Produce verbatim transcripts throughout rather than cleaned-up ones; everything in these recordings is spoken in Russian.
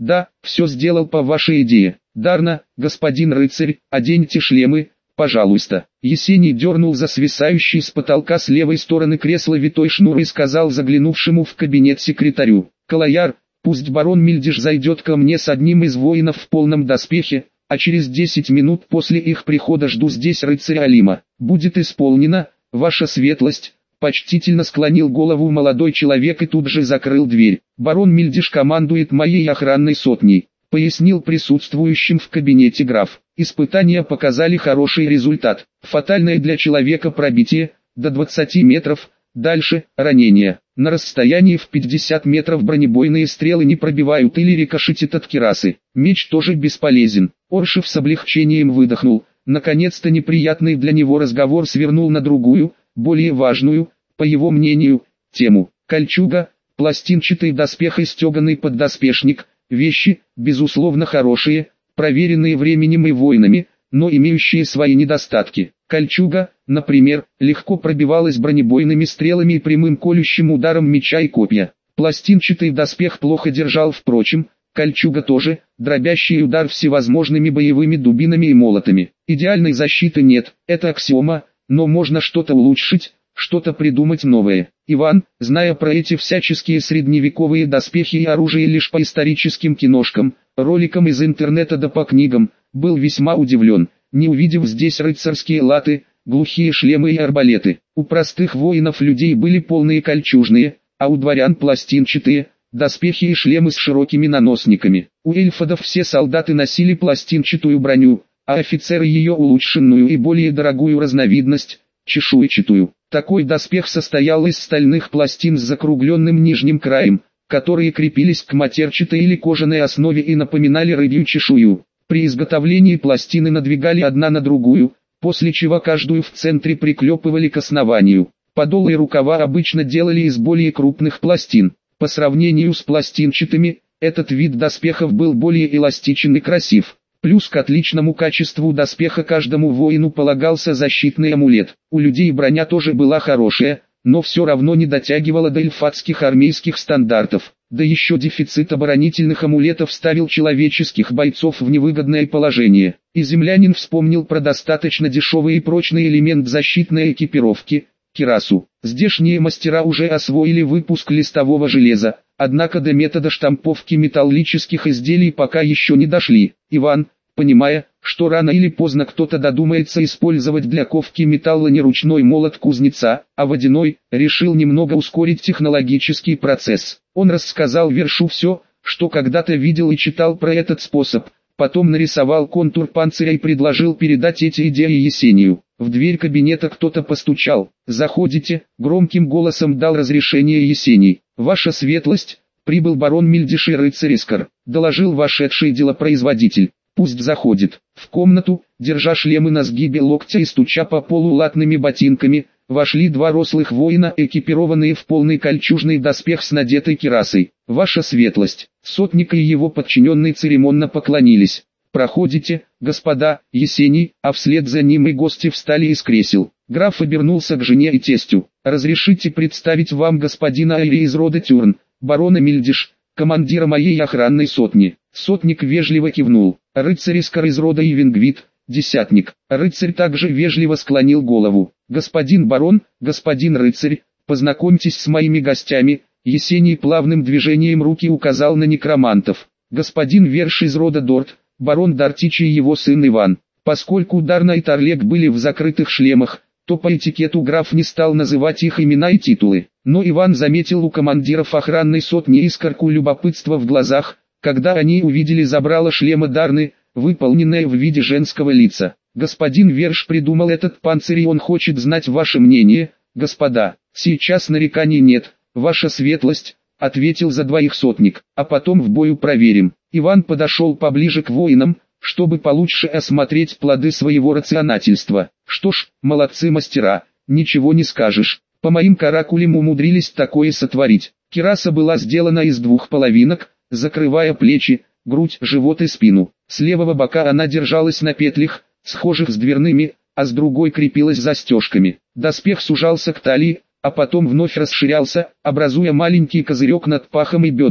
Да, все сделал по вашей идее. Дарна, господин рыцарь, оденьте шлемы, пожалуйста. Есений дернул за свисающий с потолка с левой стороны кресла витой шнур и сказал заглянувшему в кабинет секретарю: «Калаяр, пусть барон Мильдиш зайдет ко мне с одним из воинов в полном доспехе, а через десять минут после их прихода жду здесь рыцаря Алима. Будет исполнено, ваша светлость». Почтительно склонил голову молодой человек и тут же закрыл дверь. «Барон Мильдиш командует моей охранной сотней», пояснил присутствующим в кабинете граф. Испытания показали хороший результат. Фатальное для человека пробитие, до двадцати метров, дальше – ранение. На расстоянии в пятьдесят метров бронебойные стрелы не пробивают или рикошетят от кирасы. Меч тоже бесполезен. Оршев с облегчением выдохнул. Наконец-то неприятный для него разговор свернул на другую, более важную, по его мнению, тему. Кольчуга, пластинчатый доспех и стеганый поддоспешник – вещи, безусловно хорошие, проверенные временем и войнами, но имеющие свои недостатки. Кольчуга, например, легко пробивалась бронебойными стрелами и прямым колющим ударом меча и копья. Пластинчатый доспех плохо держал, впрочем, кольчуга тоже, дробящий удар всевозможными боевыми дубинами и молотами. Идеальной защиты нет, это аксиома, но можно что-то улучшить, что-то придумать новое. Иван, зная про эти всяческие средневековые доспехи и оружие лишь по историческим киношкам, роликам из интернета да по книгам, был весьма удивлен, не увидев здесь рыцарские латы, глухие шлемы и арбалеты. У простых воинов людей были полные кольчужные, а у дворян пластинчатые, доспехи и шлемы с широкими наносниками. У эльфодов все солдаты носили пластинчатую броню, а офицеры ее улучшенную и более дорогую разновидность, чешуйчатую. Такой доспех состоял из стальных пластин с закругленным нижним краем, которые крепились к матерчатой или кожаной основе и напоминали рыбью чешую. При изготовлении пластины надвигали одна на другую, после чего каждую в центре приклепывали к основанию. Подолы и рукава обычно делали из более крупных пластин. По сравнению с пластинчатыми, этот вид доспехов был более эластичен и красив. Плюс к отличному качеству доспеха каждому воину полагался защитный амулет. У людей броня тоже была хорошая, но все равно не дотягивала до эльфатских армейских стандартов. Да еще дефицит оборонительных амулетов ставил человеческих бойцов в невыгодное положение. И землянин вспомнил про достаточно дешевый и прочный элемент защитной экипировки – кирасу. Здешние мастера уже освоили выпуск листового железа, однако до метода штамповки металлических изделий пока еще не дошли. Иван, понимая, что рано или поздно кто-то додумается использовать для ковки металла не ручной молот кузнеца, а водяной, решил немного ускорить технологический процесс. Он рассказал Вершу все, что когда-то видел и читал про этот способ, потом нарисовал контур панциря и предложил передать эти идеи Есению. В дверь кабинета кто-то постучал. «Заходите», — громким голосом дал разрешение Есений. «Ваша светлость, прибыл барон Мильдиш и рыцарь Искар», — доложил вошедший делопроизводитель. «Пусть заходит». В комнату, держа шлемы на сгибе локтя и стуча по полу латными ботинками, вошли два рослых воина, экипированные в полный кольчужный доспех с надетой кирасой. «Ваша светлость», сотник и его подчиненные церемонно поклонились. «Проходите, господа», Есений, а вслед за ним и гости встали из кресел. Граф обернулся к жене и тестю. «Разрешите представить вам господина Айри из рода Тюрн, барона Мильдиш, командира моей охранной сотни». Сотник вежливо кивнул. «Рыцарь Искар из рода Ивенгвит, десятник». Рыцарь также вежливо склонил голову. «Господин барон, господин рыцарь, познакомьтесь с моими гостями». Есений плавным движением руки указал на некромантов. «Господин Верш из рода Дорт, барон Дартич и его сын Иван». Поскольку Дарна и Тарлек были в закрытых шлемах, то по этикету граф не стал называть их имена и титулы. Но Иван заметил у командиров охранной сотни искорку любопытства в глазах, когда они увидели забрало шлема Дарны, выполненное в виде женского лица. «Господин Верш придумал этот панцирь, и он хочет знать ваше мнение, господа». «Сейчас нареканий нет, ваша светлость», — ответил за двоих сотник, «а потом в бою проверим». Иван подошел поближе к воинам, чтобы получше осмотреть плоды своего рационательства. «Что ж, молодцы мастера, ничего не скажешь. По моим каракулям умудрились такое сотворить». Кираса была сделана из двух половинок, закрывая плечи, грудь, живот и спину. С левого бока она держалась на петлях, схожих с дверными, а с другой крепилась застежками. Доспех сужался к талии, а потом вновь расширялся, образуя маленький козырек над пахом и бедрами.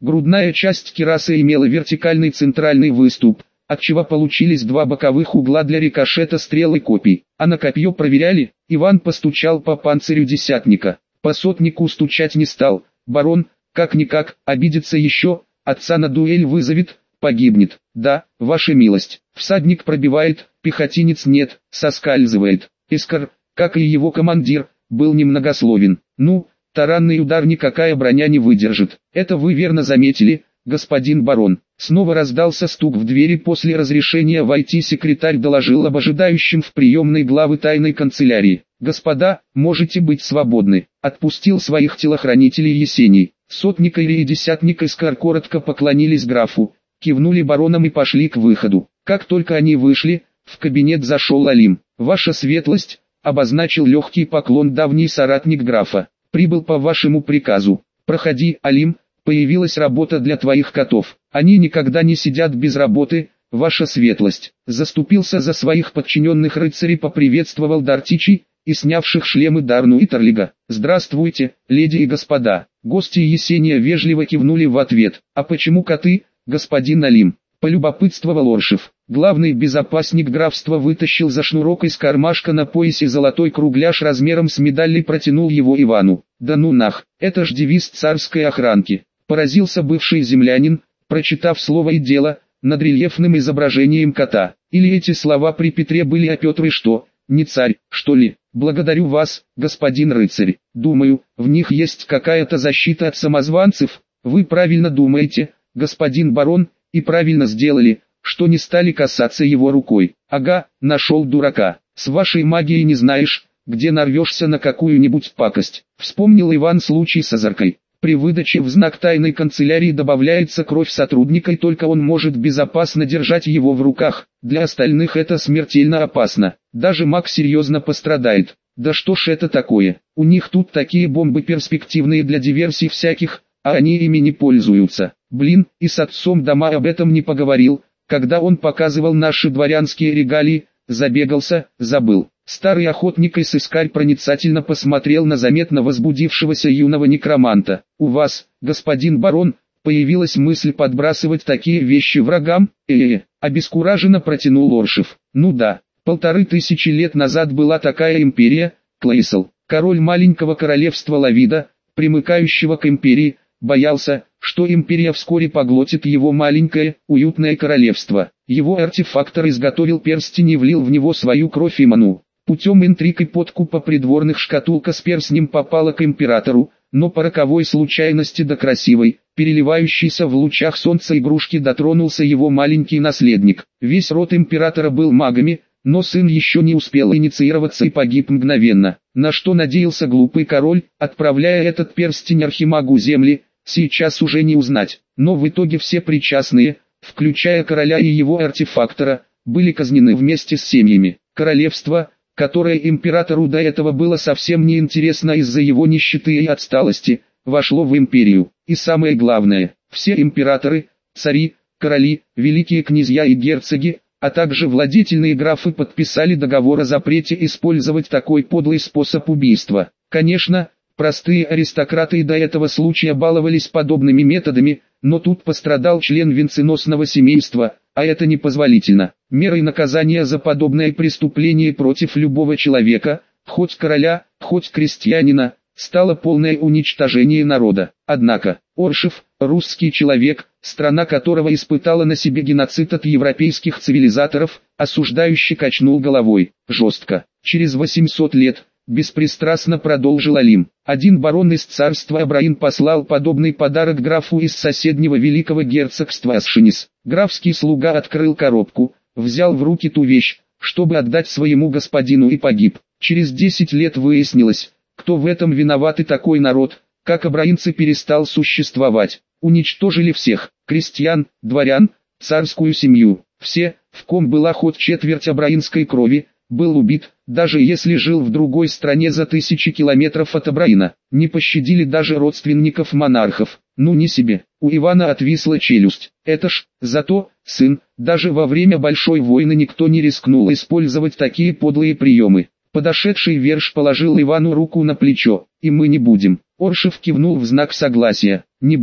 Грудная часть кирасы имела вертикальный центральный выступ, отчего получились два боковых угла для рикошета стрел и копий. А на копье проверяли? Иван постучал по панцирю десятника. По сотнику стучать не стал. Барон, как-никак, обидится еще, отца на дуэль вызовет, погибнет. Да, ваша милость. Всадник пробивает, пехотинец нет, соскальзывает. Искар, как и его командир, был немногословен. Ну, таранный удар никакая броня не выдержит. Это вы верно заметили, господин барон. Снова раздался стук в двери. После разрешения войти секретарь доложил об ожидающем в приемной главы тайной канцелярии. «Господа, можете быть свободны», — отпустил своих телохранителей Есений. Сотник и десятник Искар коротко поклонились графу, кивнули баронам и пошли к выходу. Как только они вышли, в кабинет зашел Алим. «Ваша светлость», — обозначил легкий поклон давний соратник графа, — «прибыл по вашему приказу. Проходи, Алим, появилась работа для твоих котов. Они никогда не сидят без работы, ваша светлость». Заступился за своих подчиненных рыцарей, поприветствовал Дартичи и снявших шлемы Дарну и Тарлига. «Здравствуйте, леди и господа». Гости Есения вежливо кивнули в ответ. «А почему коты, господин Алим?» — полюбопытствовал Оршев. Главный безопасник графства вытащил за шнурок из кармашка на поясе золотой кругляш размером с медаль и протянул его Ивану. «Да ну нах, это ж девиз царской охранки», — поразился бывший землянин, прочитав слово и дело над рельефным изображением кота. «Или эти слова при Петре были, а Петр и что, не царь, что ли?» «Благодарю вас, господин рыцарь. Думаю, в них есть какая-то защита от самозванцев. Вы правильно думаете, господин барон, и правильно сделали, что не стали касаться его рукой. Ага, нашел дурака. С вашей магией не знаешь, где нарвешься на какую-нибудь пакость». Вспомнил Иван случай с озаркой. При выдаче в знак тайной канцелярии добавляется кровь сотрудника, и только он может безопасно держать его в руках. Для остальных это смертельно опасно. Даже маг серьезно пострадает. Да что ж это такое? У них тут такие бомбы перспективные для диверсий всяких, а они ими не пользуются. Блин, и с отцом дома об этом не поговорил, когда он показывал наши дворянские регалии, забегался, забыл. Старый охотник и сыскарь проницательно посмотрел на заметно возбудившегося юного некроманта. «У вас, господин барон, появилась мысль подбрасывать такие вещи врагам?» «Э-э-э», обескураженно протянул Оршев. «Ну да, полторы тысячи лет назад была такая империя, Клейсел, король маленького королевства Лавида, примыкающего к империи, боялся, что империя вскоре поглотит его маленькое, уютное королевство. Его артефактор изготовил перстень и влил в него свою кровь и ману. Путем интриг и подкупа придворных шкатулка с перстнем попала к императору, но по роковой случайности до красивой, переливающейся в лучах солнца игрушки дотронулся его маленький наследник. Весь род императора был магами, но сын еще не успел инициироваться и погиб мгновенно. На что надеялся глупый король, отправляя этот перстень архимагу земли, сейчас уже не узнать. Но в итоге все причастные, включая короля и его артефактора, были казнены вместе с семьями. Королевство, которое императору до этого было совсем не интересно из-за его нищеты и отсталости, вошло в империю. И самое главное, все императоры, цари, короли, великие князья и герцоги, а также владетельные графы подписали договор о запрете использовать такой подлый способ убийства. Конечно, простые аристократы и до этого случая баловались подобными методами, но тут пострадал член венценосного семейства, а это непозволительно. Мерой наказания за подобное преступление против любого человека, хоть короля, хоть крестьянина, стало полное уничтожение народа. Однако, Оршев, русский человек, страна которого испытала на себе геноцид от европейских цивилизаторов, осуждающий качнул головой, жестко. Через восемьсот лет, беспристрастно продолжил Алим, один барон из царства Абраин послал подобный подарок графу из соседнего великого герцогства Асшинис. Графский слуга открыл коробку, взял в руки ту вещь, чтобы отдать своему господину, и погиб. Через десять лет выяснилось, кто в этом виноват, и такой народ, как абраинцы, перестал существовать. Уничтожили всех, крестьян, дворян, царскую семью. Все, в ком была хоть четверть абраинской крови, был убит, даже если жил в другой стране за тысячи километров от Абраина. Не пощадили даже родственников монархов. Ну не себе. У Ивана отвисла челюсть. Это ж, зато, сын, даже во время большой войны никто не рискнул использовать такие подлые приемы. Подошедший Верш положил Ивану руку на плечо. «И мы не будем». Оршев кивнул в знак согласия. «Не будем.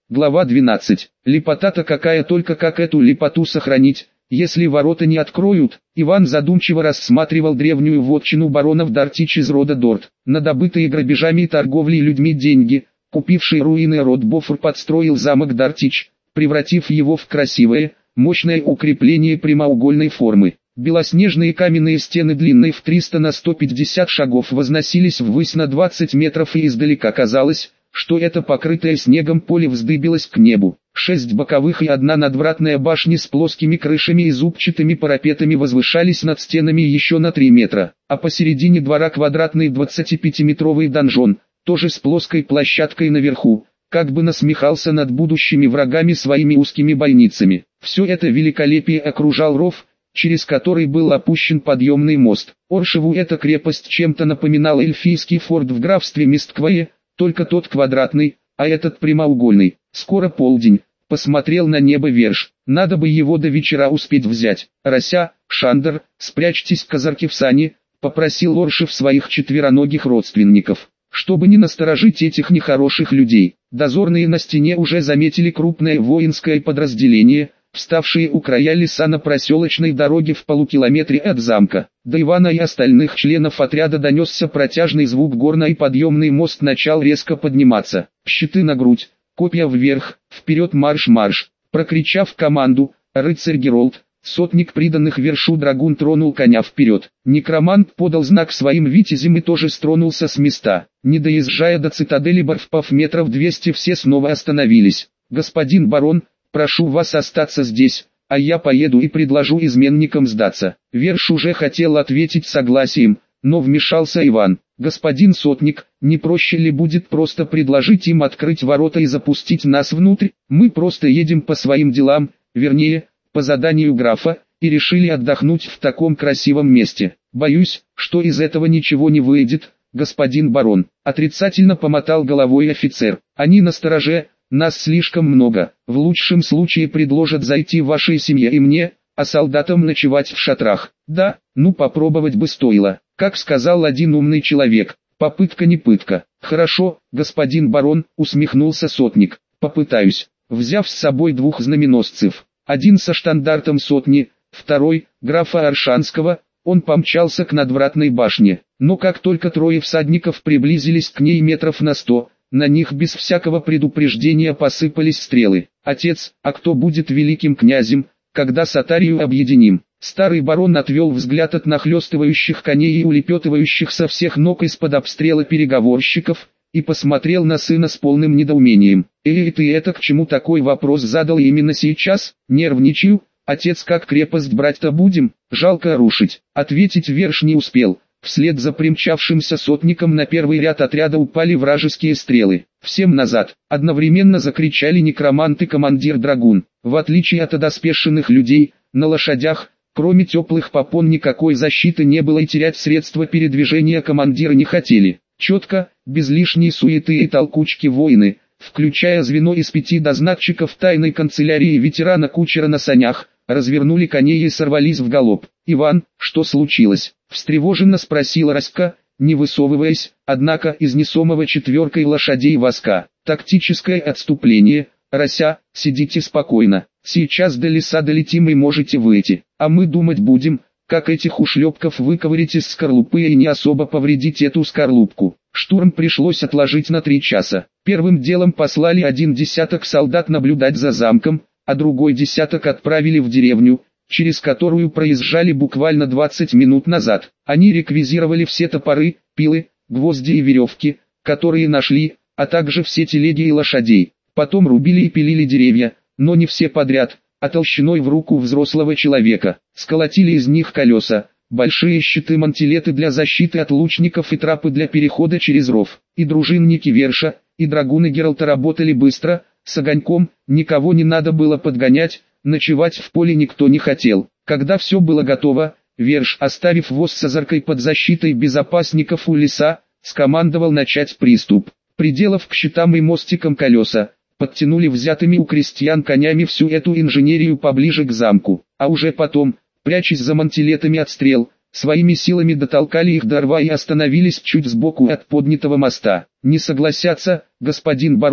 Глава двенадцать. Лепота-то какая, только как эту лепоту сохранить, если ворота не откроют? Иван задумчиво рассматривал древнюю вотчину баронов Дартич из рода Дорт. На добытые грабежами и торговлей людьми деньги, купивший руины род Бофор, подстроил замок Дартич, превратив его в красивое, мощное укрепление прямоугольной формы. Белоснежные каменные стены длиной в триста на сто пятьдесят шагов возносились ввысь на двадцать метров, и издалека казалось, что это покрытое снегом поле вздыбилось к небу. Шесть боковых и одна надвратная башни с плоскими крышами и зубчатыми парапетами возвышались над стенами еще на три метра, а посередине двора квадратный двадцатипятиметровый донжон, тоже с плоской площадкой наверху, как бы насмехался над будущими врагами своими узкими бойницами. Все это великолепие окружал ров, через который был опущен подъемный мост. Оршеву эта крепость чем-то напоминала эльфийский форт в графстве Мистквае, только тот квадратный, а этот прямоугольный. Скоро полдень. Посмотрел на небо Верш. Надо бы его до вечера успеть взять. Рося, Шандер, спрячьтесь, казарки, в сани, попросил Оршев своих четвероногих родственников, чтобы не насторожить этих нехороших людей. Дозорные на стене уже заметили крупное воинское подразделение, вставшие у края леса на проселочной дороге в полукилометре от замка. До Ивана и остальных членов отряда донесся протяжный звук горна, и подъемный мост начал резко подниматься. Щиты на грудь, копья вверх, вперед марш-марш! Прокричав команду, рыцарь Геролд, сотник приданных Вершу драгун, тронул коня вперед. Некромант подал знак своим витязям и тоже стронулся с места. Не доезжая до цитадели Барфпав метров двести, все снова остановились. «Господин барон, прошу вас остаться здесь, а я поеду и предложу изменникам сдаться». Верш уже хотел ответить согласием, но вмешался Иван. «Господин сотник, не проще ли будет просто предложить им открыть ворота и запустить нас внутрь? Мы просто едем по своим делам, вернее, по заданию графа, и решили отдохнуть в таком красивом месте. Боюсь, что из этого ничего не выйдет, господин барон». Отрицательно помотал головой офицер. «Они настороже, нас слишком много. В лучшем случае предложат зайти вашей семье и мне, а солдатам ночевать в шатрах. Да, ну попробовать бы стоило. Как сказал один умный человек, попытка не пытка». «Хорошо, господин барон», усмехнулся сотник, «попытаюсь». Взяв с собой двух знаменосцев, один со штандартом сотни, второй, графа Аршанского, он помчался к надвратной башне. Но как только трое всадников приблизились к ней метров на сто, на них без всякого предупреждения посыпались стрелы. «Отец, а кто будет великим князем, когда Сатарию объединим?» Старый барон отвел взгляд от нахлестывающих коней и улепетывающих со всех ног из-под обстрела переговорщиков, и посмотрел на сына с полным недоумением. «Эй, ты это к чему такой вопрос задал именно сейчас? Нервничаю, отец, как крепость брать-то будем? Жалко рушить». Ответить Верш не успел. Вслед за примчавшимся сотником на первый ряд отряда упали вражеские стрелы. «Всем назад!» — одновременно закричали некромант и командир драгун. В отличие от одоспешенных людей, на лошадях, кроме теплых попон, никакой защиты не было, и терять средства передвижения командиры не хотели. Четко, без лишней суеты и толкучки, воины, включая звено из пяти дознатчиков тайной канцелярии и ветерана-кучера на санях, развернули коней и сорвались в галоп. «Иван, что случилось?» — встревоженно спросила Раська, не высовываясь, однако из несомого четверкой лошадей воска. «Тактическое отступление, Рося, сидите спокойно, сейчас до леса долетим и можете выйти, а мы думать будем, как этих ушлепков выковырять из скорлупы и не особо повредить эту скорлупку». Штурм пришлось отложить на три часа. Первым делом послали один десяток солдат наблюдать за замком, а другой десяток отправили в деревню, через которую проезжали буквально двадцать минут назад. Они реквизировали все топоры, пилы, гвозди и веревки, которые нашли, а также все телеги и лошадей. Потом рубили и пилили деревья, но не все подряд, а толщиной в руку взрослого человека. Сколотили из них колеса, большие щиты-мантилеты для защиты от лучников и трапы для перехода через ров. И дружинники Верша, и драгуны Гералта работали быстро, с огоньком, никого не надо было подгонять, ночевать в поле никто не хотел. Когда все было готово, Верш, оставив воз с озаркой под защитой безопасников у леса, скомандовал начать приступ. Приделав к щитам и мостикам колеса, подтянули взятыми у крестьян конями всю эту инженерию поближе к замку, а уже потом, прячась за мантилетами от стрел, своими силами дотолкали их до рва и остановились чуть сбоку от поднятого моста. «Не согласятся, господин барон»,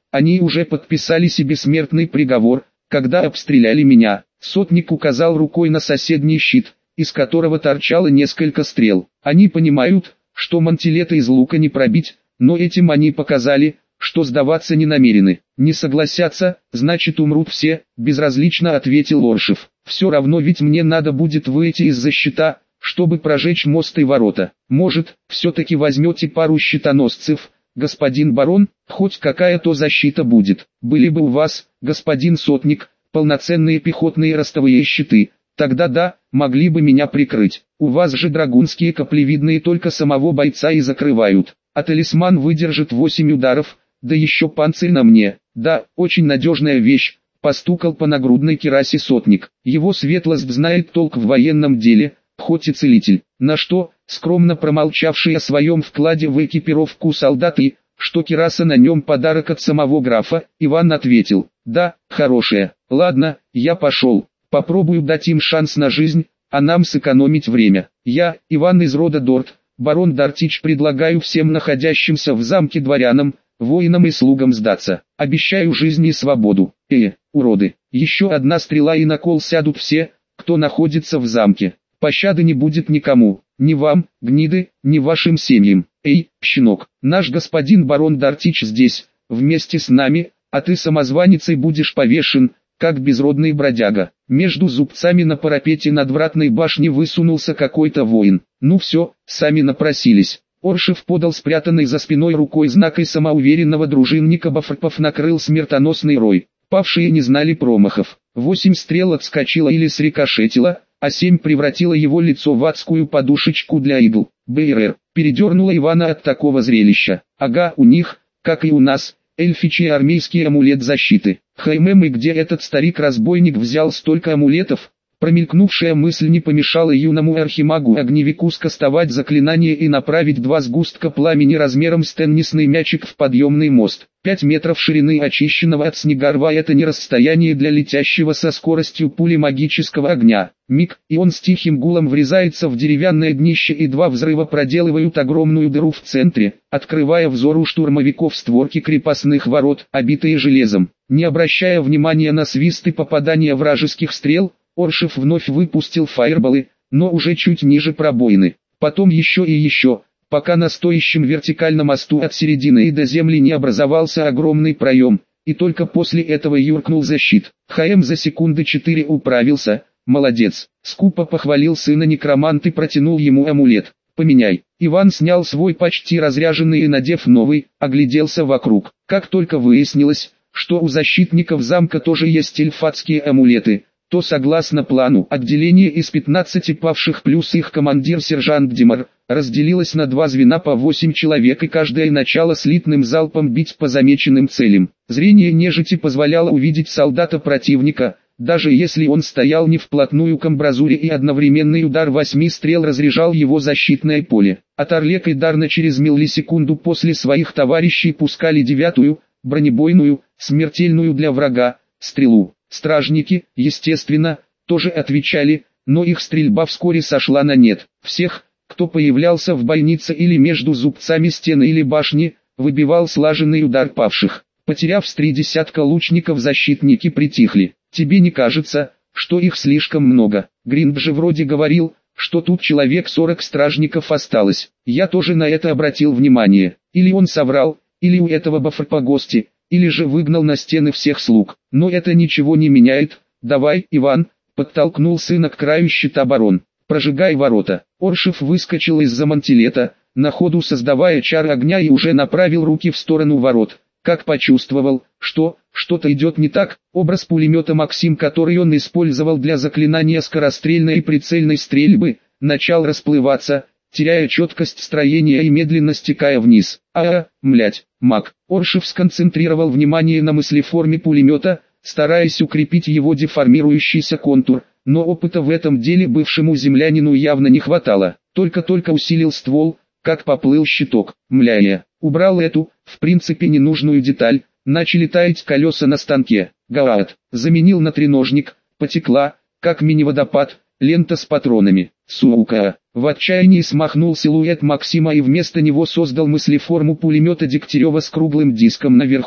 Они уже подписали себе смертный приговор, когда обстреляли меня. Сотник указал рукой на соседний щит, из которого торчало несколько стрел. Они понимают, что мантилета из лука не пробить, но этим они показали, что сдаваться не намерены. Не согласятся, значит умрут все, безразлично ответил Оршев. Все равно ведь мне надо будет выйти из-за щита, чтобы прожечь мост и ворота. Может, все-таки возьмете пару щитоносцев, господин барон, хоть какая-то защита будет. Были бы у вас, господин сотник, полноценные пехотные ростовые щиты, тогда да, могли бы меня прикрыть. У вас же драгунские каплевидные только самого бойца и закрывают. А талисман выдержит восемь ударов, да еще панцирь на мне. Да, очень надежная вещь, постукал по нагрудной кирасе сотник. Его светлость знает толк в военном деле, хоть и целитель. На что, скромно промолчавший о своем вкладе в экипировку солдат и, что кираса на нем подарок от самого графа, Иван ответил: да, хорошая. Ладно, я пошел. Попробую дать им шанс на жизнь, а нам сэкономить время. Я, Иван из рода Дорт, барон Дартич, предлагаю всем находящимся в замке дворянам, воинам и слугам сдаться. Обещаю жизнь и свободу. Э, уроды. Еще одна стрела и на кол сядут все, кто находится в замке. Пощады не будет никому, ни вам, гниды, ни вашим семьям. Эй, щенок, наш господин барон Дартич здесь, вместе с нами, а ты самозванецей будешь повешен, как безродный бродяга. Между зубцами на парапете надвратной башни высунулся какой-то воин. Ну все, сами напросились. Оршев подал спрятанный за спиной рукой знак и самоуверенного дружинника Бафрпов накрыл смертоносный рой. Павшие не знали промахов. Восемь стрел отскочило или срикошетило, а семь превратило его лицо в адскую подушечку для игл. БРР передернула Ивана от такого зрелища. Ага, у них, как и у нас, эльфичий армейский амулет защиты. Хаймем, и где этот старик-разбойник взял столько амулетов? Промелькнувшая мысль не помешала юному архимагу-огневику скастовать заклинание и направить два сгустка пламени размером с теннисный мячик в подъемный мост. Пять метров ширины очищенного от снега рва — это не расстояние для летящего со скоростью пули магического огня. Миг, и он с тихим гулом врезается в деревянное днище, и два взрыва проделывают огромную дыру в центре, открывая взору штурмовиков створки крепостных ворот, обитые железом. Не обращая внимания на свист и попадания вражеских стрел, Оршев вновь выпустил фаерболы, но уже чуть ниже пробоины. Потом еще и еще, пока на стоящем вертикальном мосту от середины и до земли не образовался огромный проем, и только после этого юркнул за щит. ХМ за секунды четыре управился, молодец. Скупо похвалил сына некромант и протянул ему амулет. Поменяй. Иван снял свой почти разряженный и, надев новый, огляделся вокруг. Как только выяснилось, что у защитников замка тоже есть эльфатские амулеты, то согласно плану отделение из пятнадцати павших плюс их командир сержант Димар разделилось на два звена по восемь человек, и каждое начало слитным залпом бить по замеченным целям. Зрение нежити позволяло увидеть солдата противника, даже если он стоял не вплотную к амбразуре, и одновременный удар восьми стрел разряжал его защитное поле. От Орлек и Дарна через миллисекунду после своих товарищей пускали девятую, бронебойную, смертельную для врага, стрелу. Стражники, естественно, тоже отвечали, но их стрельба вскоре сошла на нет. Всех, кто появлялся в больнице или между зубцами стены или башни, выбивал слаженный удар павших. Потеряв с три десятка лучников, защитники притихли. Тебе не кажется, что их слишком много? Гринд же вроде говорил, что тут человек сорок стражников осталось. Я тоже на это обратил внимание. Или он соврал, или у этого Бафрпа гости, или же выгнал на стены всех слуг. Но это ничего не меняет. Давай, Иван, подтолкнул сына к краю щита барон. Прожигай ворота. Оршев выскочил из-за мантилета, на ходу создавая чар огня, и уже направил руки в сторону ворот. Как почувствовал, что что-то идет не так, образ пулемета Максим, который он использовал для заклинания скорострельной и прицельной стрельбы, начал расплываться, теряя четкость строения и медленно стекая вниз. А, млять, маг. Оршев сконцентрировал внимание на мыслеформе пулемета, стараясь укрепить его деформирующийся контур, но опыта в этом деле бывшему землянину явно не хватало. Только-только усилил ствол, как поплыл щиток. Мляя, убрал эту, в принципе ненужную деталь, начали таять колеса на станке. Гаат, заменил на треножник, потекла, как мини-водопад, лента с патронами. Сука. В отчаянии смахнул силуэт Максима и вместо него создал мыслеформу пулемета Дегтярева с круглым диском наверху,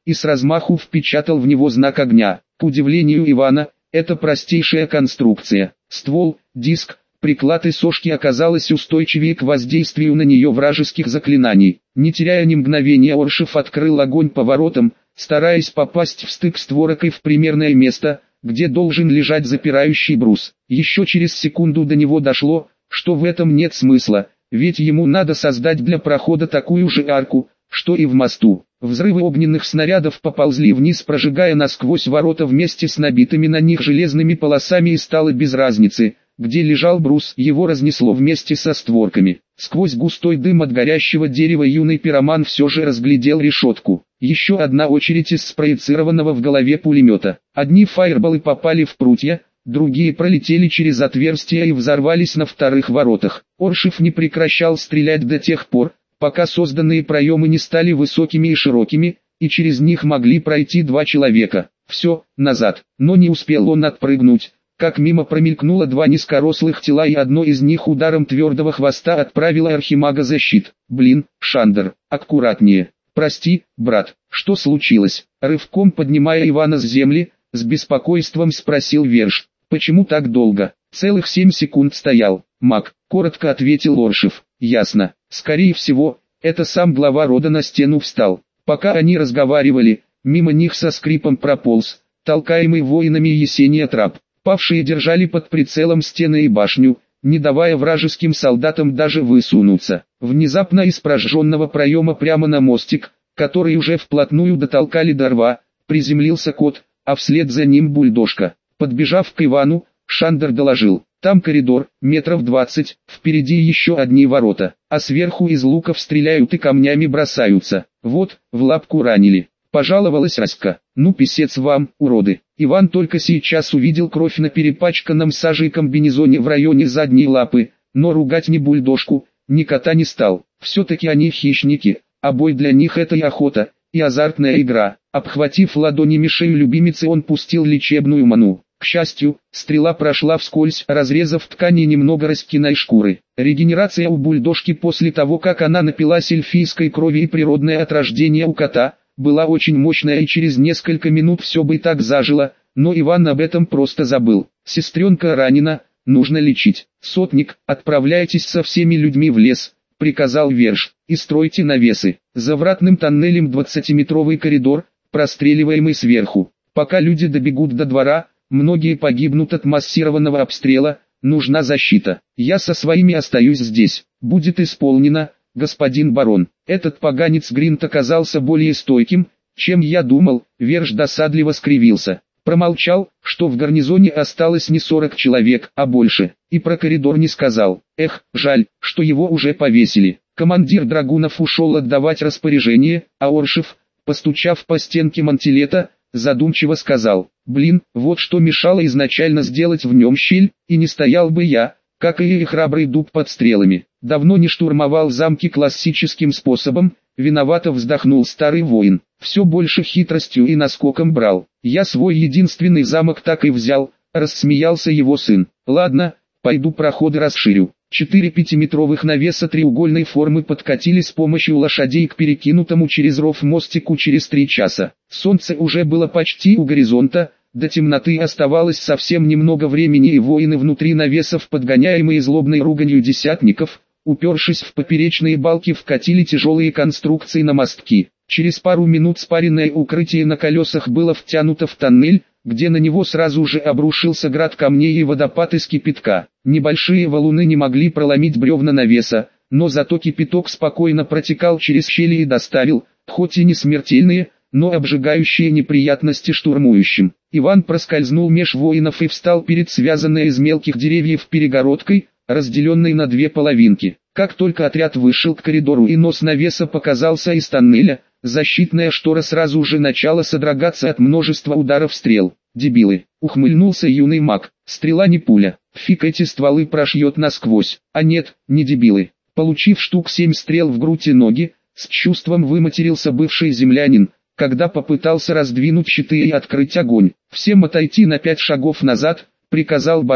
и с размаху впечатал в него знак огня. К удивлению Ивана, это простейшая конструкция. Ствол, диск, приклад и сошки оказалось устойчивее к воздействию на нее вражеских заклинаний. Не теряя ни мгновения, Оршев открыл огонь по воротам, стараясь попасть в стык створок и в примерное место, где должен лежать запирающий брус. Еще через секунду до него дошло, что в этом нет смысла, ведь ему надо создать для прохода такую же арку, что и в мосту. Взрывы огненных снарядов поползли вниз, прожигая насквозь ворота вместе с набитыми на них железными полосами, и стало без разницы, где лежал брус, его разнесло вместе со створками. Сквозь густой дым от горящего дерева юный пироман все же разглядел решетку. Еще одна очередь из спроецированного в голове пулемета. Одни фаерболы попали в прутья, другие пролетели через отверстия и взорвались на вторых воротах. Оршев не прекращал стрелять до тех пор, пока созданные проемы не стали высокими и широкими, и через них могли пройти два человека. Все, назад. Но не успел он отпрыгнуть, как мимо промелькнуло два низкорослых тела, и одно из них ударом твердого хвоста отправило архимага за щит. «Блин, Шандер, аккуратнее. Прости, брат, что случилось?» Рывком поднимая Ивана с земли, с беспокойством спросил Верш. «Почему так долго?» «Целых семь секунд стоял, маг», — коротко ответил Оршев. «Ясно. Скорее всего, это сам глава рода на стену встал». Пока они разговаривали, мимо них со скрипом прополз, толкаемый воинами Есения трап. Павшие держали под прицелом стены и башню, не давая вражеским солдатам даже высунуться. Внезапно из прожженного проема прямо на мостик, который уже вплотную дотолкали до рва, приземлился кот, а вслед за ним бульдожка. Подбежав к Ивану, Шандер доложил: «Там коридор, метров двадцать, впереди еще одни ворота, а сверху из луков стреляют и камнями бросаются. Вот, в лапку ранили». Пожаловалась Раська. «Ну писец вам, уроды». Иван только сейчас увидел кровь на перепачканном сажей комбинезоне в районе задней лапы, но ругать ни бульдожку, ни кота не стал. Все-таки они хищники, а бой для них это и охота, и азартная игра. Обхватив ладонями шею любимицы, он пустил лечебную ману. К счастью, стрела прошла вскользь, разрезав ткани немного Раськиной шкуры. Регенерация у бульдожки после того, как она напилась эльфийской крови, и природное от рождения у кота была очень мощная, и через несколько минут все бы и так зажило, но Иван об этом просто забыл. «Сестренка ранена, нужно лечить. Сотник, отправляйтесь со всеми людьми в лес», — приказал Верш, — «и стройте навесы. За вратным тоннелем двадцатиметровый коридор, простреливаемый сверху. Пока люди добегут до двора, многие погибнут от массированного обстрела, нужна защита. Я со своими остаюсь здесь. Будет исполнено, господин барон». Этот поганец Гринт оказался более стойким, чем я думал. Верш досадливо скривился. Промолчал, что в гарнизоне осталось не сорок человек, а больше, и про коридор не сказал. Эх, жаль, что его уже повесили. Командир драгунов ушел отдавать распоряжение, а Оршев, постучав по стенке мантилета, задумчиво сказал: «Блин, вот что мешало изначально сделать в нем щель, и не стоял бы я, как и храбрый дуб под стрелами. Давно не штурмовал замки классическим способом», виновато вздохнул старый воин. «Все больше хитростью и наскоком брал. Я свой единственный замок так и взял», рассмеялся его сын. «Ладно, пойду проходы расширю». Четыре пятиметровых навеса треугольной формы подкатили с помощью лошадей к перекинутому через ров мостику через три часа. Солнце уже было почти у горизонта, до темноты оставалось совсем немного времени, и воины внутри навесов, подгоняемые злобной руганью десятников, упершись в поперечные балки, вкатили тяжелые конструкции на мостки. Через пару минут спаренное укрытие на колесах было втянуто в тоннель, где на него сразу же обрушился град камней и водопад из кипятка. Небольшие валуны не могли проломить бревна навеса, но зато кипяток спокойно протекал через щели и доставил, хоть и не смертельные, но обжигающие неприятности штурмующим. Иван проскользнул меж воинов и встал перед связанной из мелких деревьев перегородкой, разделенной на две половинки. Как только отряд вышел к коридору и нос навеса показался из тоннеля, защитная штора сразу же начала содрогаться от множества ударов стрел. «Дебилы!» — ухмыльнулся юный маг. «Стрела не пуля. Фиг эти стволы прошьет насквозь. А нет, не дебилы». Получив штук семь стрел в грудь и ноги, с чувством выматерился бывший землянин, когда попытался раздвинуть щиты и открыть огонь. «Всем отойти на пять шагов назад», — приказал барон,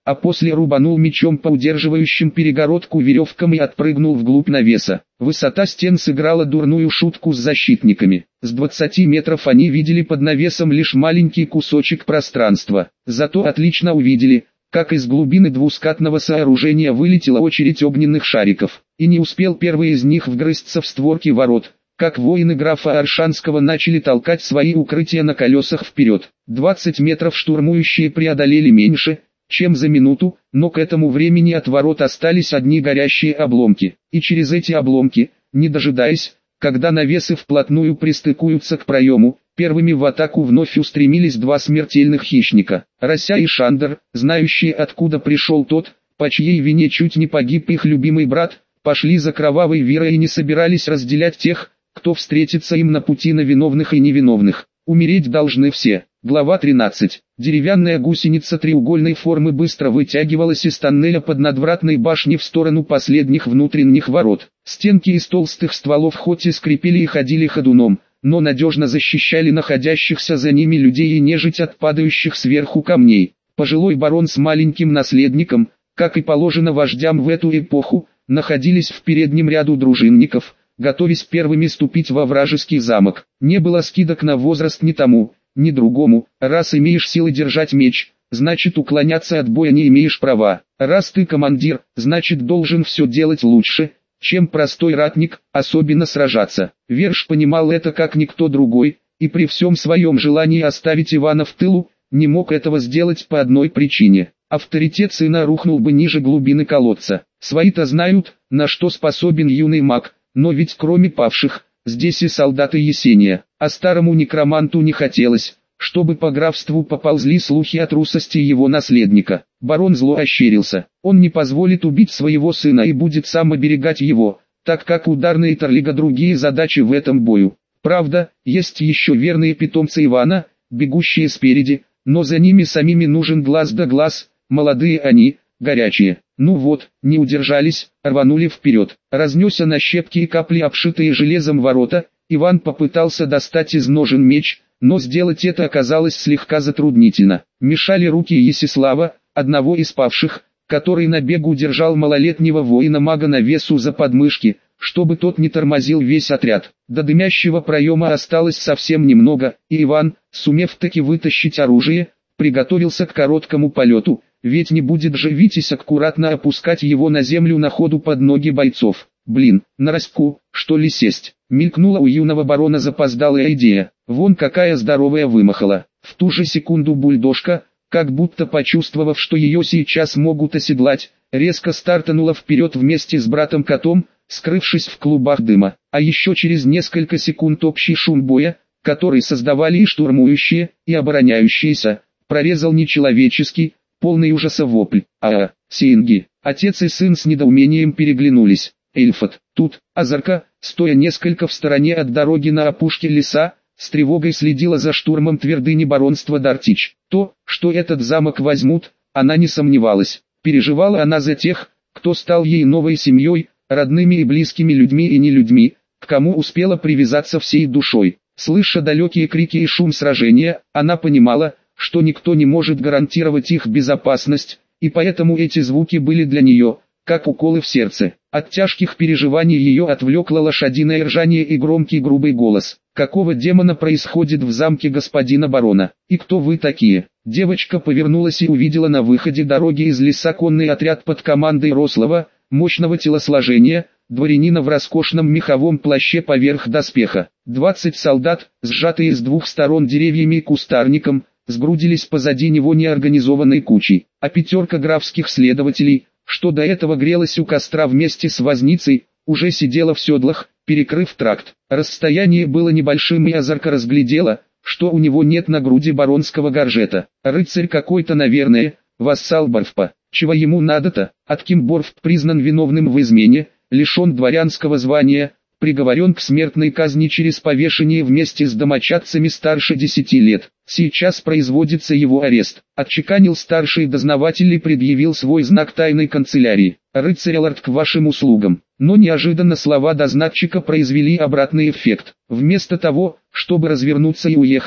а после рубанул мечом по удерживающим перегородку веревкам и отпрыгнул вглубь навеса. Высота стен сыграла дурную шутку с защитниками. С двадцати метров они видели под навесом лишь маленький кусочек пространства. Зато отлично увидели, как из глубины двускатного сооружения вылетела очередь огненных шариков. И не успел первый из них вгрызться в створки ворот, как воины графа Аршанского начали толкать свои укрытия на колесах вперед. двадцать метров штурмующие преодолели меньше, чем за минуту, но к этому времени от ворот остались одни горящие обломки. И через эти обломки, не дожидаясь, когда навесы вплотную пристыкуются к проему, первыми в атаку вновь устремились два смертельных хищника. Рася и Шандер, знающие откуда пришел тот, по чьей вине чуть не погиб их любимый брат, пошли за кровавой Вирой и не собирались разделять тех, кто встретится им на пути на виновных и невиновных. Умереть должны все. Глава тринадцать. Деревянная гусеница треугольной формы быстро вытягивалась из тоннеля под надвратной башней в сторону последних внутренних ворот. Стенки из толстых стволов хоть и скрипели и ходили ходуном, но надежно защищали находящихся за ними людей и нежить от падающих сверху камней. Пожилой барон с маленьким наследником, как и положено вождям в эту эпоху, находились в переднем ряду дружинников, готовясь первыми ступить во вражеский замок. Не было скидок на возраст ни тому, ни другому. Раз имеешь силы держать меч, значит уклоняться от боя не имеешь права. Раз ты командир, значит должен все делать лучше, чем простой ратник, особенно сражаться. Верш понимал это как никто другой, и при всем своем желании оставить Ивана в тылу, не мог этого сделать по одной причине. Авторитет сына рухнул бы ниже глубины колодца. Свои-то знают, на что способен юный маг, но ведь кроме павших, здесь и солдаты Есения, а старому некроманту не хотелось, чтобы по графству поползли слухи о трусости его наследника. Барон зло ощерился. Он не позволит убить своего сына и будет сам оберегать его, так как у Дарна и Тарлига другие задачи в этом бою. Правда, есть еще верные питомцы Ивана, бегущие спереди, но за ними самими нужен глаз да глаз, молодые они, горячие. Ну вот, не удержались, рванули вперед. Разнесся на щепки и капли обшитые железом ворота, Иван попытался достать из ножен меч, но сделать это оказалось слегка затруднительно. Мешали руки Есислава, одного из павших, который на бегу держал малолетнего воина-мага на весу за подмышки, чтобы тот не тормозил весь отряд. До дымящего проема осталось совсем немного, и Иван, сумев таки вытащить оружие, приготовился к короткому полету, ведь не будет же Витязь аккуратно опускать его на землю на ходу под ноги бойцов. Блин, на распку, что ли сесть? Мелькнула у юного барона запоздалая идея. Вон какая здоровая вымахала. В ту же секунду бульдожка, как будто почувствовав, что ее сейчас могут оседлать, резко стартанула вперед вместе с братом-котом, скрывшись в клубах дыма. А еще через несколько секунд общий шум боя, который создавали и штурмующие, и обороняющиеся, прорезал нечеловеческий, полный ужаса вопль. А, Синги. Отец и сын с недоумением переглянулись. Эльфот, тут, Азарка, стоя несколько в стороне от дороги на опушке леса, с тревогой следила за штурмом твердыни баронства Дартич. То, что этот замок возьмут, она не сомневалась. Переживала она за тех, кто стал ей новой семьей, родными и близкими людьми и не людьми, к кому успела привязаться всей душой. Слыша далекие крики и шум сражения, она понимала, что никто не может гарантировать их безопасность, и поэтому эти звуки были для нее, как уколы в сердце. От тяжких переживаний ее отвлекло лошадиное ржание и громкий грубый голос. «Какого демона происходит в замке господина барона? И кто вы такие?» Девочка повернулась и увидела на выходе дороги из леса конный отряд под командой рослого, мощного телосложения, дворянина в роскошном меховом плаще поверх доспеха. Двадцать солдат, сжатые с двух сторон деревьями и кустарником, сгрудились позади него неорганизованной кучей, а пятерка графских следователей, что до этого грелась у костра вместе с возницей, уже сидела в седлах, перекрыв тракт. Расстояние было небольшим, и Азарка разглядела, что у него нет на груди баронского горжета. Рыцарь какой-то, наверное, вассал Борфпа. Чего ему надо-то? Отким Борф признан виновным в измене, лишен дворянского звания, приговорен к смертной казни через повешение вместе с домочадцами старше десяти лет. Сейчас производится его арест. Отчеканил старший дознаватель и предъявил свой знак тайной канцелярии. «Рыцарь Элард к вашим услугам». Но неожиданно слова дознатчика произвели обратный эффект. Вместо того, чтобы развернуться и уехать,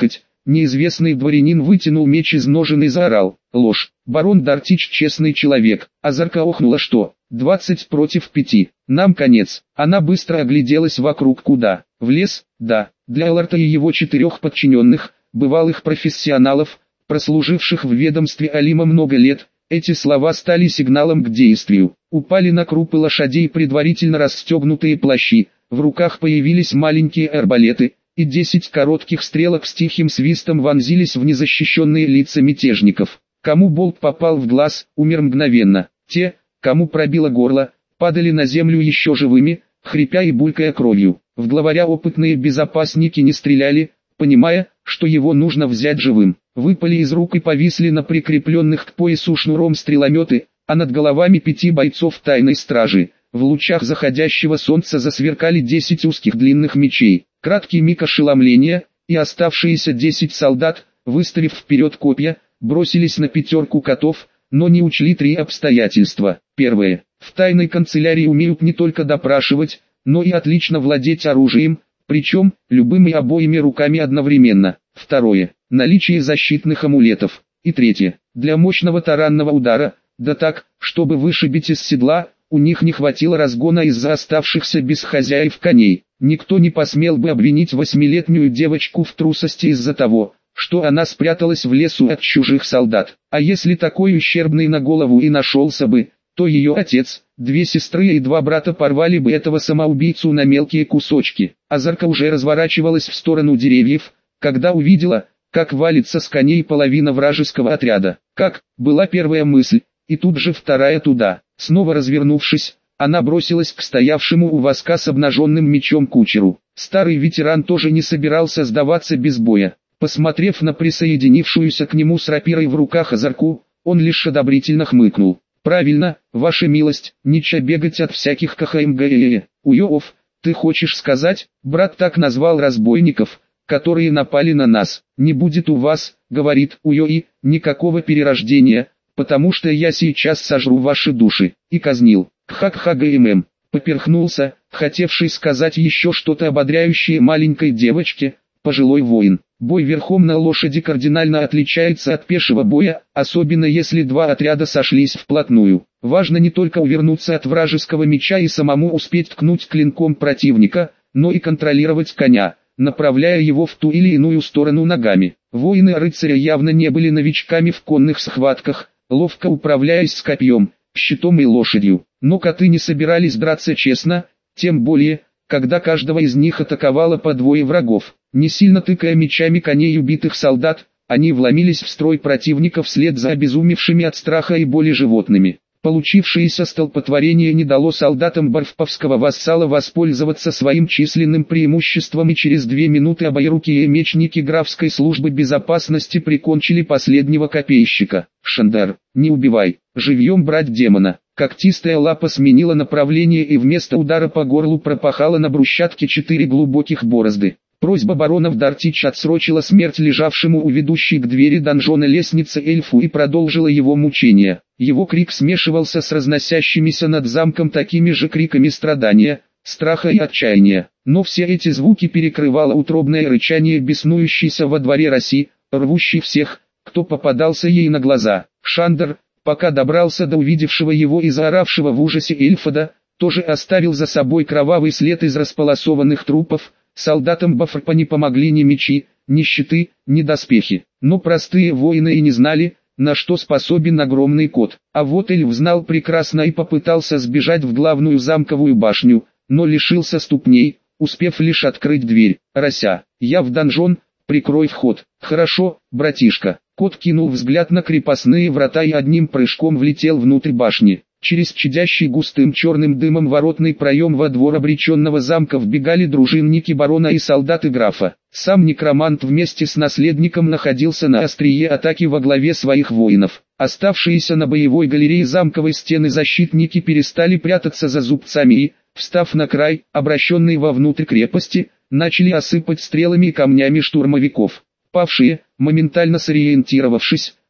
Неизвестный дворянин вытянул меч из ножен и заорал: «Ложь! Барон Дартич честный человек!» Азарка охнула: «Что? Двадцать против пяти. Нам конец». Она быстро огляделась вокруг. Куда? В лес? Да. Для Эларта и его четырех подчиненных, бывалых профессионалов, прослуживших в ведомстве Алима много лет, эти слова стали сигналом к действию. Упали на крупы лошадей предварительно расстегнутые плащи, в руках появились маленькие арбалеты, и десять коротких стрелок с тихим свистом вонзились в незащищенные лица мятежников. Кому болт попал в глаз, умер мгновенно. Те, кому пробило горло, падали на землю еще живыми, хрипя и булькая кровью. В главаря опытные безопасники не стреляли, понимая, что его нужно взять живым. Выпали из рук и повисли на прикрепленных к поясу шнуром стрелометы, а над головами пяти бойцов тайной стражи, в лучах заходящего солнца засверкали десять узких длинных мечей. Краткий миг ошеломления, и оставшиеся десять солдат, выставив вперед копья, бросились на пятерку котов, но не учли три обстоятельства. Первое. В тайной канцелярии умеют не только допрашивать, но и отлично владеть оружием, причем, любыми обоими руками одновременно. Второе. Наличие защитных амулетов. И третье. Для мощного таранного удара, да так, чтобы вышибить из седла, у них не хватило разгона из-за оставшихся без хозяев коней. Никто не посмел бы обвинить восьмилетнюю девочку в трусости из-за того, что она спряталась в лесу от чужих солдат. А если такой ущербный на голову и нашелся бы, то ее отец, две сестры и два брата порвали бы этого самоубийцу на мелкие кусочки. Азарка уже разворачивалась в сторону деревьев, когда увидела, как валится с коней половина вражеского отряда. Как, была первая мысль, и тут же вторая туда. Снова развернувшись, она бросилась к стоявшему у воска с обнаженным мечом кучеру. Старый ветеран тоже не собирался сдаваться без боя. Посмотрев на присоединившуюся к нему с рапирой в руках Азарку, он лишь одобрительно хмыкнул. «Правильно, ваша милость, нича бегать от всяких КХМГЭ. Уёов, ты хочешь сказать, брат так назвал разбойников, которые напали на нас. Не будет у вас, говорит Уёи, никакого перерождения, потому что я сейчас сожру ваши души». И казнил. Кхакхагмм. Поперхнулся, хотевший сказать еще что-то ободряющее маленькой девочке, пожилой воин. Бой верхом на лошади кардинально отличается от пешего боя, особенно если два отряда сошлись вплотную. Важно не только увернуться от вражеского меча и самому успеть ткнуть клинком противника, но и контролировать коня, направляя его в ту или иную сторону ногами. Воины-рыцаря явно не были новичками в конных схватках, ловко управляясь с копьем, щитом и лошадью. Но коты не собирались драться честно, тем более, когда каждого из них атаковало по двое врагов. Не сильно тыкая мечами коней убитых солдат, они вломились в строй противника вслед за обезумевшими от страха и боли животными. Получившееся столпотворение не дало солдатам барфповского вассала воспользоваться своим численным преимуществом, и через две минуты обоирукие мечники графской службы безопасности прикончили последнего копейщика. «Шандер, не убивай, живьем брать демона». Когтистая лапа сменила направление и вместо удара по горлу пропахала на брусчатке четыре глубоких борозды. Просьба баронов Дартич отсрочила смерть лежавшему у ведущей к двери донжона лестницы эльфу и продолжила его мучения. Его крик смешивался с разносящимися над замком такими же криками страдания, страха и отчаяния. Но все эти звуки перекрывало утробное рычание беснующейся во дворе роси, рвущей всех, кто попадался ей на глаза. Шандер, пока добрался до увидевшего его и заоравшего в ужасе эльфада, тоже оставил за собой кровавый след из располосованных трупов. Солдатам Бафрпа не помогли ни мечи, ни щиты, ни доспехи. Но простые воины и не знали, на что способен огромный кот. А вот эльф знал прекрасно и попытался сбежать в главную замковую башню, но лишился ступней, успев лишь открыть дверь. «Рося, я в донжон, прикрой вход». «Хорошо, братишка». Кот кинул взгляд на крепостные врата и одним прыжком влетел внутрь башни. Через чадящий густым черным дымом воротный проем во двор обреченного замка вбегали дружинники барона и солдаты графа. Сам некромант вместе с наследником находился на острие атаки во главе своих воинов. Оставшиеся на боевой галерее замковой стены защитники перестали прятаться за зубцами и, встав на край, обращенные вовнутрь крепости, начали осыпать стрелами и камнями штурмовиков. Павшие, моментально сориентировавшись,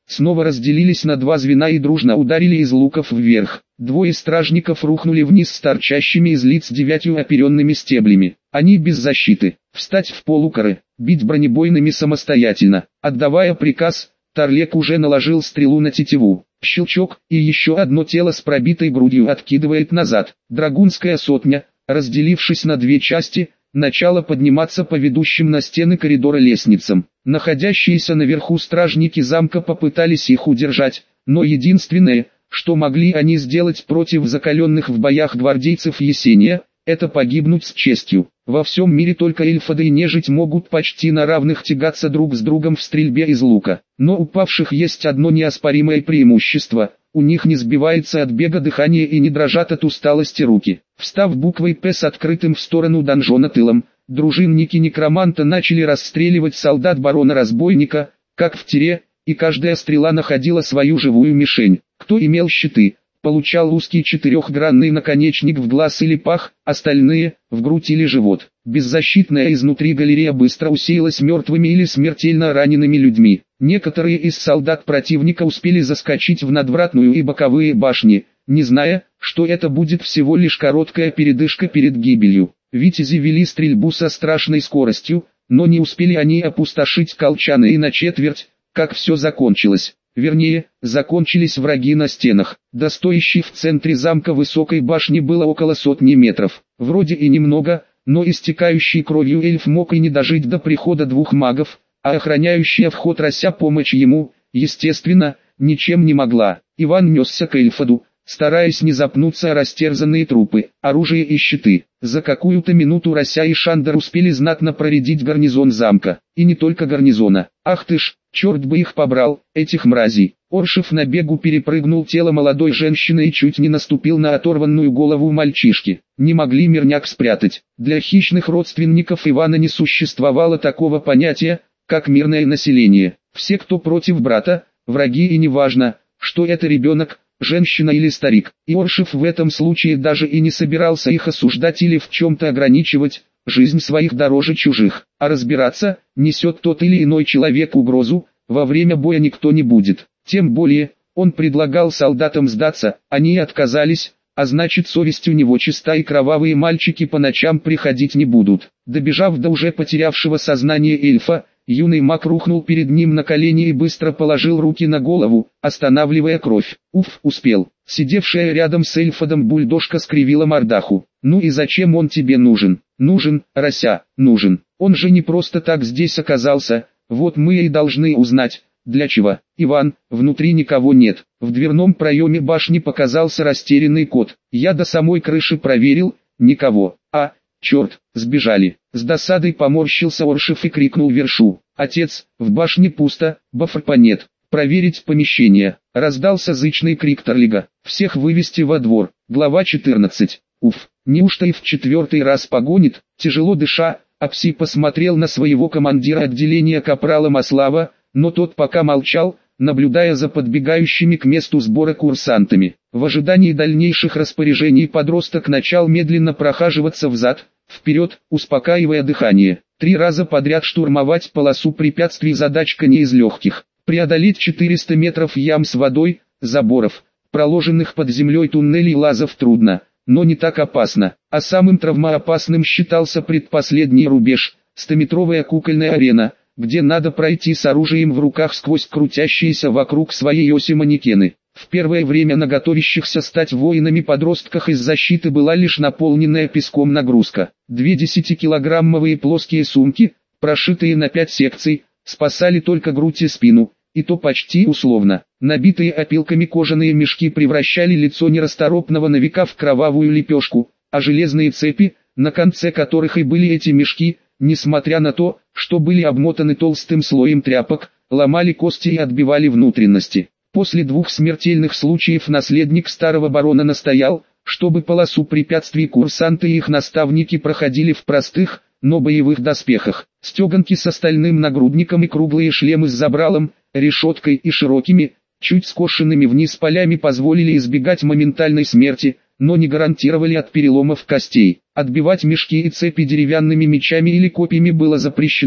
снова разделились на два звена и дружно ударили из луков вверх. Двое стражников рухнули вниз с торчащими из лиц девятью оперенными стеблями. Они без защиты. Встать в полукоры, бить бронебойными самостоятельно. Отдавая приказ, Тарлек уже наложил стрелу на тетиву. Щелчок, и еще одно тело с пробитой грудью откидывает назад. Драгунская сотня, разделившись на две части, начала подниматься по ведущим на стены коридора лестницам. Находящиеся наверху стражники замка попытались их удержать, но единственное, что могли они сделать против закаленных в боях гвардейцев Есения, это погибнуть с честью. Во всем мире только эльфы и нежить могут почти на равных тягаться друг с другом в стрельбе из лука. Но у павших есть одно неоспоримое преимущество: у них не сбивается от бега дыхание и не дрожат от усталости руки. Встав буквой «П» с открытым в сторону донжона тылом, дружинники некроманта начали расстреливать солдат барона-разбойника, как в тире, и каждая стрела находила свою живую мишень. Кто имел щиты, получал узкий четырехгранный наконечник в глаз или пах, остальные – в грудь или живот. Беззащитная изнутри галерея быстро усеялась мертвыми или смертельно ранеными людьми. Некоторые из солдат противника успели заскочить в надвратную и боковые башни, не зная, что это будет всего лишь короткая передышка перед гибелью. Витязи вели стрельбу со страшной скоростью, но не успели они опустошить колчаны и на четверть, как все закончилось. Вернее, закончились враги на стенах. До стоящей в центре замка высокой башни было около сотни метров. Вроде и немного, но истекающий кровью эльф мог и не дожить до прихода двух магов, а охраняющая вход рося помощь ему, естественно, ничем не могла. Иван несся к эльфаду, стараясь не запнуться о растерзанные трупы, оружие и щиты. За какую-то минуту Рося и Шандер успели знатно проредить гарнизон замка. И не только гарнизона. Ах ты ж, черт бы их побрал, этих мразей. Оршев на бегу перепрыгнул тело молодой женщины и чуть не наступил на оторванную голову мальчишки. Не могли мирняк спрятать. Для хищных родственников Ивана не существовало такого понятия, как мирное население. Все, кто против брата, враги, и неважно, что это ребенок, женщина или старик. И Оршев в этом случае даже и не собирался их осуждать или в чем-то ограничивать. Жизнь своих дороже чужих, а разбираться, несет тот или иной человек угрозу, во время боя никто не будет. Тем более, он предлагал солдатам сдаться, они отказались, а значит совесть у него чиста и кровавые мальчики по ночам приходить не будут. Добежав до уже потерявшего сознание эльфа, юный маг рухнул перед ним на колени и быстро положил руки на голову, останавливая кровь. Уф, успел. Сидевшая рядом с эльфадом бульдожка скривила мордаху. Ну и зачем он тебе нужен? Нужен, Рося, нужен. Он же не просто так здесь оказался, вот мы и должны узнать, для чего. Иван, внутри никого нет. В дверном проеме башни показался растерянный кот. Я до самой крыши проверил, никого. А, черт, сбежали. С досадой поморщился Оршев и крикнул Вершу. Отец, в башне пусто, Бафрпа нет. Проверить помещение. Раздался зычный крик Тарлига. Всех вывести во двор. Глава четырнадцать. Уф, неужто и в четвертый раз погонит? Тяжело дыша, Апси посмотрел на своего командира отделения капрала Маслава, но тот пока молчал, наблюдая за подбегающими к месту сбора курсантами. В ожидании дальнейших распоряжений подросток начал медленно прохаживаться взад, вперед, успокаивая дыхание. Три раза подряд штурмовать полосу препятствий задачка не из легких. Преодолеть четыреста метров ям с водой, заборов, проложенных под землей туннелей лазов трудно, но не так опасно. А самым травмоопасным считался предпоследний рубеж, стометровая кукольная арена, где надо пройти с оружием в руках сквозь крутящиеся вокруг своей оси манекены. В первое время на готовящихся стать воинами подростках из защиты была лишь наполненная песком нагрузка. Две десятикилограммовые плоские сумки, прошитые на пять секций, спасали только грудь и спину, и то почти условно. Набитые опилками кожаные мешки превращали лицо нерасторопного новика в кровавую лепешку, а железные цепи, на конце которых и были эти мешки, несмотря на то, что были обмотаны толстым слоем тряпок, ломали кости и отбивали внутренности. После двух смертельных случаев наследник старого барона настоял, чтобы полосу препятствий курсанты и их наставники проходили в простых, но боевых доспехах. Стеганки с стальным нагрудником и круглые шлемы с забралом, решеткой и широкими, чуть скошенными вниз полями позволили избегать моментальной смерти, но не гарантировали от переломов костей. Отбивать мешки и цепи деревянными мечами или копьями было запрещено,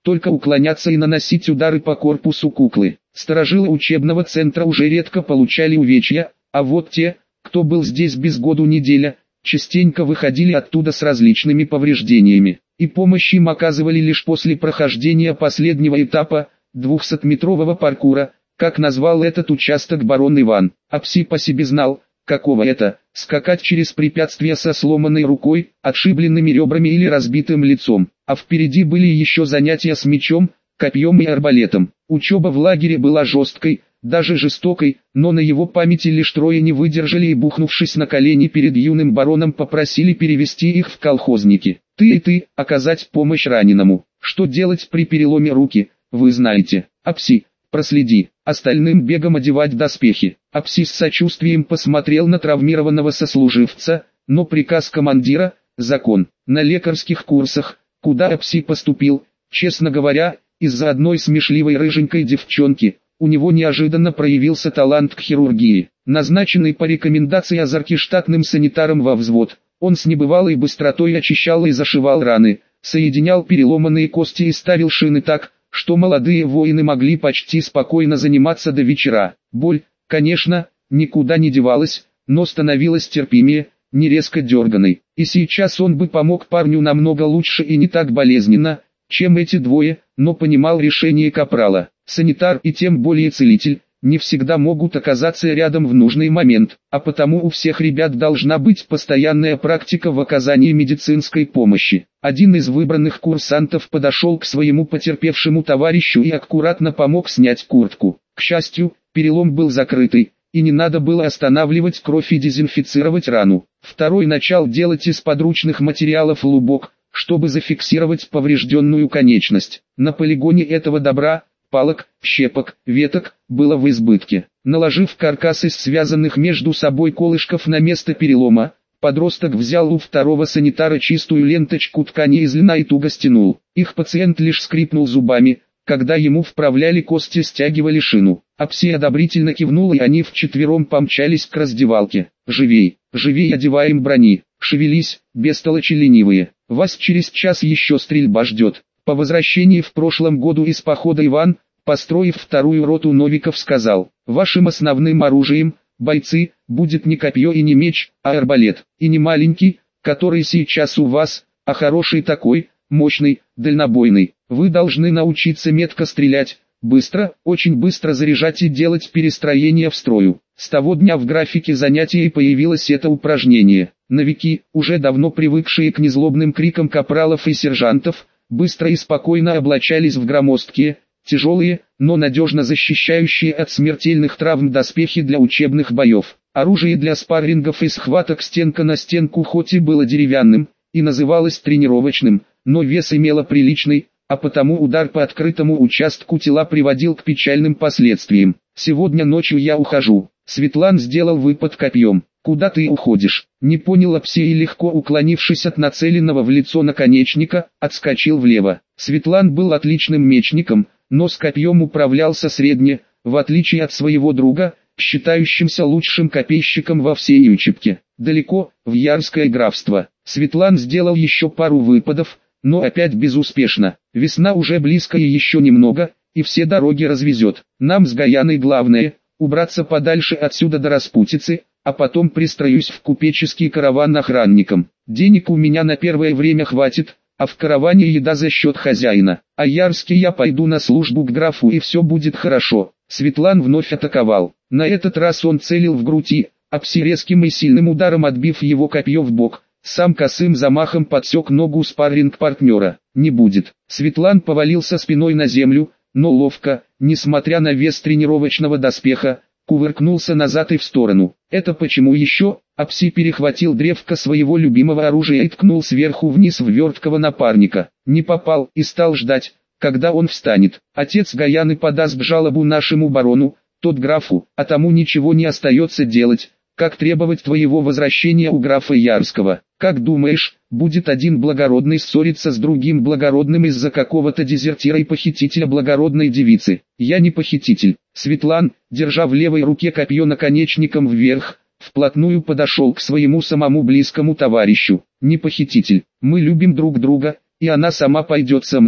только уклоняться и наносить удары по корпусу куклы. Сторожилы учебного центра уже редко получали увечья, а вот те, кто был здесь без году неделя, частенько выходили оттуда с различными повреждениями, и помощь им оказывали лишь после прохождения последнего этапа, двухсотметрового паркура, как назвал этот участок барон Иван. А Пси по себе знал, каково это – скакать через препятствия со сломанной рукой, отшибленными ребрами или разбитым лицом. А впереди были еще занятия с мечом, копьем и арбалетом. Учеба в лагере была жесткой, даже жестокой, но на его памяти лишь трое не выдержали и, бухнувшись на колени перед юным бароном, попросили перевести их в колхозники. Ты и ты, оказать помощь раненому. Что делать при переломе руки, вы знаете. А Пси, проследи, остальным бегом одевать доспехи. А Пси с сочувствием посмотрел на травмированного сослуживца, но приказ командира – закон. На лекарских курсах, куда Апси поступил, честно говоря, из-за одной смешливой рыженькой девчонки, у него неожиданно проявился талант к хирургии. Назначенный по рекомендации Азарки штатным санитаром во взвод, он с небывалой быстротой очищал и зашивал раны, соединял переломанные кости и ставил шины так, что молодые воины могли почти спокойно заниматься до вечера. Боль, конечно, никуда не девалась, но становилась терпимее, не резко дерганой. И сейчас он бы помог парню намного лучше и не так болезненно, чем эти двое, но понимал решение капрала. Санитар и тем более целитель не всегда могут оказаться рядом в нужный момент, а потому у всех ребят должна быть постоянная практика в оказании медицинской помощи. Один из выбранных курсантов подошел к своему потерпевшему товарищу и аккуратно помог снять куртку. К счастью, перелом был закрытый, и не надо было останавливать кровь и дезинфицировать рану. Второй начал делать из подручных материалов лубок, чтобы зафиксировать поврежденную конечность. На полигоне этого добра, палок, щепок, веток, было в избытке. Наложив каркас из связанных между собой колышков на место перелома, подросток взял у второго санитара чистую ленточку ткани из льна и туго стянул. Их пациент лишь скрипнул зубами, когда ему вправляли кости, стягивали шину. Апси одобрительно кивнул, и они вчетвером помчались к раздевалке. «Живей, живей, одеваем брони, шевелись, бестолочи ленивые, вас через час еще стрельба ждет». По возвращении в прошлом году из похода Иван, построив вторую роту новиков, сказал: «Вашим основным оружием, бойцы, будет не копье и не меч, а арбалет, и не маленький, который сейчас у вас, а хороший такой, мощный, дальнобойный. Вы должны научиться метко стрелять, быстро, очень быстро заряжать и делать перестроение в строю». С того дня в графике занятий появилось это упражнение. Новики, уже давно привыкшие к незлобным крикам капралов и сержантов, быстро и спокойно облачались в громоздкие, тяжелые, но надежно защищающие от смертельных травм доспехи для учебных боев. Оружие для спаррингов и схваток стенка на стенку хоть и было деревянным, и называлось тренировочным, но вес имело приличный, а потому удар по открытому участку тела приводил к печальным последствиям. «Сегодня ночью я ухожу». Светлан сделал выпад копьем. «Куда ты уходишь?» Не понял Апси и, легко уклонившись от нацеленного в лицо наконечника, отскочил влево. Светлан был отличным мечником, но с копьем управлялся средне, в отличие от своего друга, считающимся лучшим копейщиком во всей Ючепке. Далеко, в Ярское графство. Светлан сделал еще пару выпадов, но опять безуспешно. Весна уже близко и еще немного, и все дороги развезет. Нам с Гаяной главное – убраться подальше отсюда до распутицы, а потом пристроюсь в купеческий караван охранником. Денег у меня на первое время хватит, а в караване еда за счет хозяина. А Ярский я пойду на службу к графу, и все будет хорошо». Светлан вновь атаковал. На этот раз он целил в грудь и, Апси резким и сильным ударом отбив его копье в бок, сам косым замахом подсек ногу спарринг-партнера. «Не будет». Светлан повалился спиной на землю, но ловко, несмотря на вес тренировочного доспеха, кувыркнулся назад и в сторону. «Это почему еще?» Апси перехватил древко своего любимого оружия и ткнул сверху вниз в верткого напарника. Не попал и стал ждать, когда он встанет. Отец Гаяны подаст жалобу нашему барону, тот графу, а тому ничего не остается делать, как требовать твоего возвращения у графа Ярского. Как думаешь, будет один благородный ссориться с другим благородным из-за какого-то дезертира и похитителя благородной девицы? Я не похититель». Светлан, держа в левой руке копье наконечником вверх, вплотную подошел к своему самому близкому товарищу. «Не похититель, мы любим друг друга, и она сама пойдет со мной».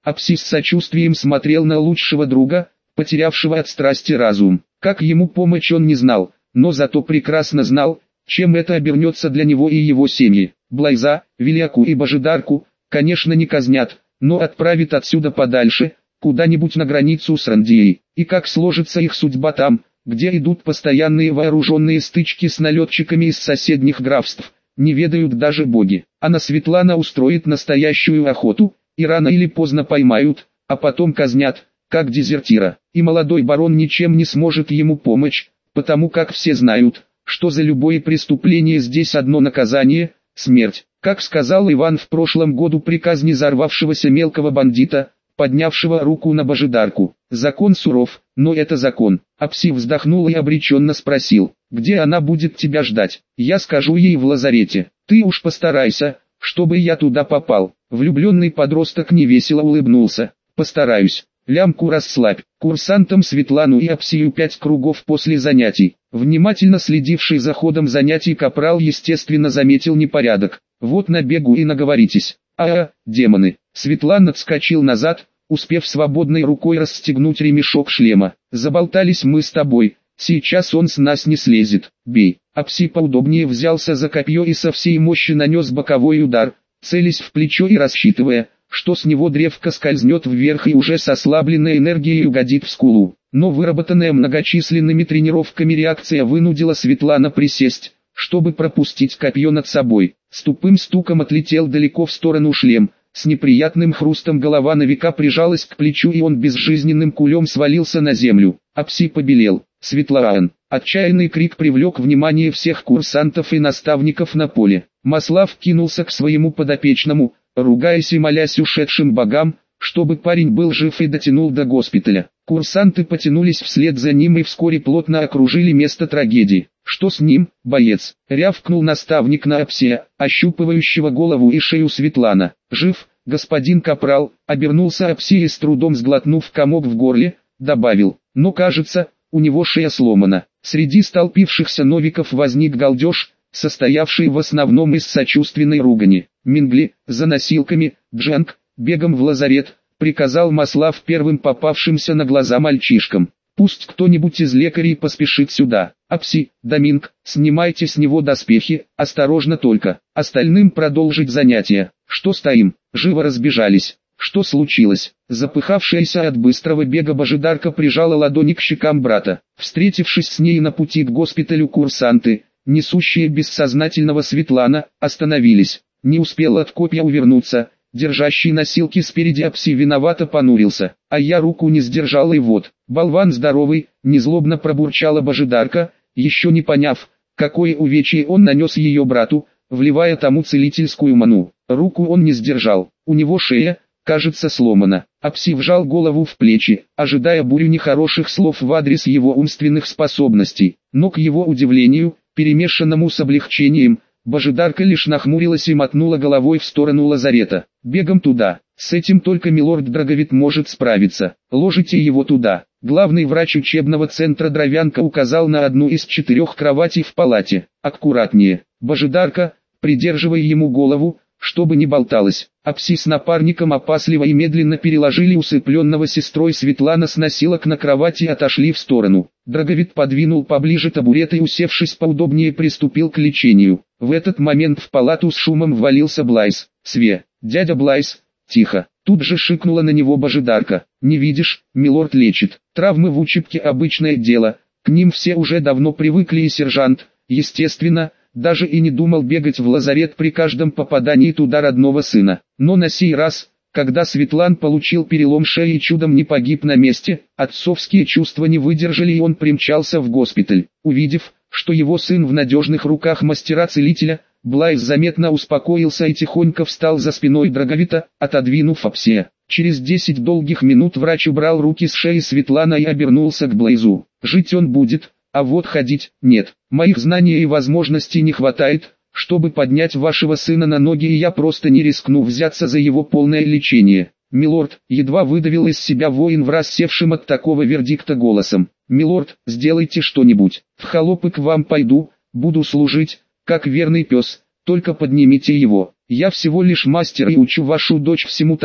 Апси с сочувствием смотрел на лучшего друга, потерявшего от страсти разум. Как ему помочь он не знал, но зато прекрасно знал, чем это обернется для него и его семьи. Блайза, Велиаку и Божидарку, конечно, не казнят, но отправят отсюда подальше, куда-нибудь на границу с Рандией. И как сложится их судьба там, где идут постоянные вооруженные стычки с налетчиками из соседних графств, не ведают даже боги. Она Светлана устроит настоящую охоту, и рано или поздно поймают, а потом казнят, как дезертира. И молодой барон ничем не сможет ему помочь, потому как все знают, что за любое преступление здесь одно наказание – смерть. Как сказал Иван в прошлом году при казни взорвавшегося мелкого бандита, поднявшего руку на Божидарку. Закон суров, но это закон. Апси вздохнул и обреченно спросил, где она будет тебя ждать. Я скажу ей в лазарете. Ты уж постарайся, чтобы я туда попал. Влюбленный подросток невесело улыбнулся. Постараюсь. Лямку расслабь. Курсантам Светлану и Апсию пять кругов после занятий. Внимательно следивший за ходом занятий капрал естественно заметил непорядок. Вот на бегу и наговоритесь. А, демоны. Светлана отскочил назад, успев свободной рукой расстегнуть ремешок шлема. Заболтались мы с тобой, сейчас он с нас не слезет. Бей. Апси поудобнее взялся за копье и со всей мощи нанес боковой удар, целясь в плечо и рассчитывая, что с него древко скользнет вверх и уже с ослабленной энергией угодит в скулу. Но выработанная многочисленными тренировками реакция вынудила Светлана присесть, чтобы пропустить копье над собой. С тупым стуком отлетел далеко в сторону шлем, с неприятным хрустом голова новика прижалась к плечу и он безжизненным кулем свалился на землю. Апси побелел. Светлана. Отчаянный крик привлек внимание всех курсантов и наставников на поле. Маслав кинулся к своему подопечному, ругаясь и молясь ушедшим богам, чтобы парень был жив и дотянул до госпиталя. Курсанты потянулись вслед за ним и вскоре плотно окружили место трагедии. «Что с ним, боец?» — рявкнул наставник на Апсия, ощупывающего голову и шею Светлана. «Жив, господин капрал», — обернулся Апсия, с трудом сглотнув комок в горле, добавил, «но кажется, у него шея сломана». Среди столпившихся новиков возник галдеж, состоявший в основном из сочувственной ругани. «Мингли, за носилками, Джанг, бегом в лазарет», — приказал Маслав первым попавшимся на глаза мальчишкам. «Пусть кто-нибудь из лекарей поспешит сюда. Апси, Доминг, снимайте с него доспехи, осторожно только. Остальным продолжить занятия. Что стоим?» Живо разбежались. «Что случилось?» Запыхавшаяся от быстрого бега Божидарка прижала ладони к щекам брата. Встретившись с ней на пути к госпиталю, курсанты, несущие бессознательного Светлана, остановились. Не успел от копья увернуться. Держащий носилки спереди Апси виновато понурился, а я руку не сдержал и вот, болван здоровый, незлобно пробурчала Божидарка, еще не поняв, какое увечье он нанес ее брату, вливая тому целительскую ману. Руку он не сдержал, у него шея, кажется, сломана. Апси вжал голову в плечи, ожидая бурю нехороших слов в адрес его умственных способностей, но к его удивлению, перемешанному с облегчением, Божидарка лишь нахмурилась и мотнула головой в сторону лазарета. «Бегом туда. С этим только милорд Драговит может справиться. Ложите его туда». Главный врач учебного центра Дровянка указал на одну из четырех кроватей в палате. «Аккуратнее». Божидарка, придерживая ему голову, чтобы не болталось. Апси с напарником опасливо и медленно переложили усыпленного сестрой Светлана с носилок на кровать и отошли в сторону. Драговит подвинул поближе табурет и, усевшись поудобнее, приступил к лечению. В этот момент в палату с шумом ввалился Блайз. «Све, дядя Блайз, тихо!» Тут же шикнула на него Божидарка. «Не видишь, милорд лечит. Травмы в учебке обычное дело, к ним все уже давно привыкли и сержант, естественно, даже и не думал бегать в лазарет при каждом попадании туда родного сына. Но на сей раз, когда Светлан получил перелом шеи и чудом не погиб на месте, отцовские чувства не выдержали и он примчался в госпиталь. Увидев, что его сын в надежных руках мастера-целителя, Блайз заметно успокоился и тихонько встал за спиной Драговита, отодвинув Апсия. Через десять долгих минут врач убрал руки с шеи Светлана и обернулся к Блайзу. «Жить он будет, а вот ходить – нет. Моих знаний и возможностей не хватает, чтобы поднять вашего сына на ноги, и я просто не рискну взяться за его полное лечение». «Милорд», едва выдавил из себя воин враз севшим от такого вердикта голосом. «Милорд, сделайте что-нибудь. В холопы к вам пойду, буду служить, как верный пес, только поднимите его. Я всего лишь мастер и учу вашу дочь всему тому,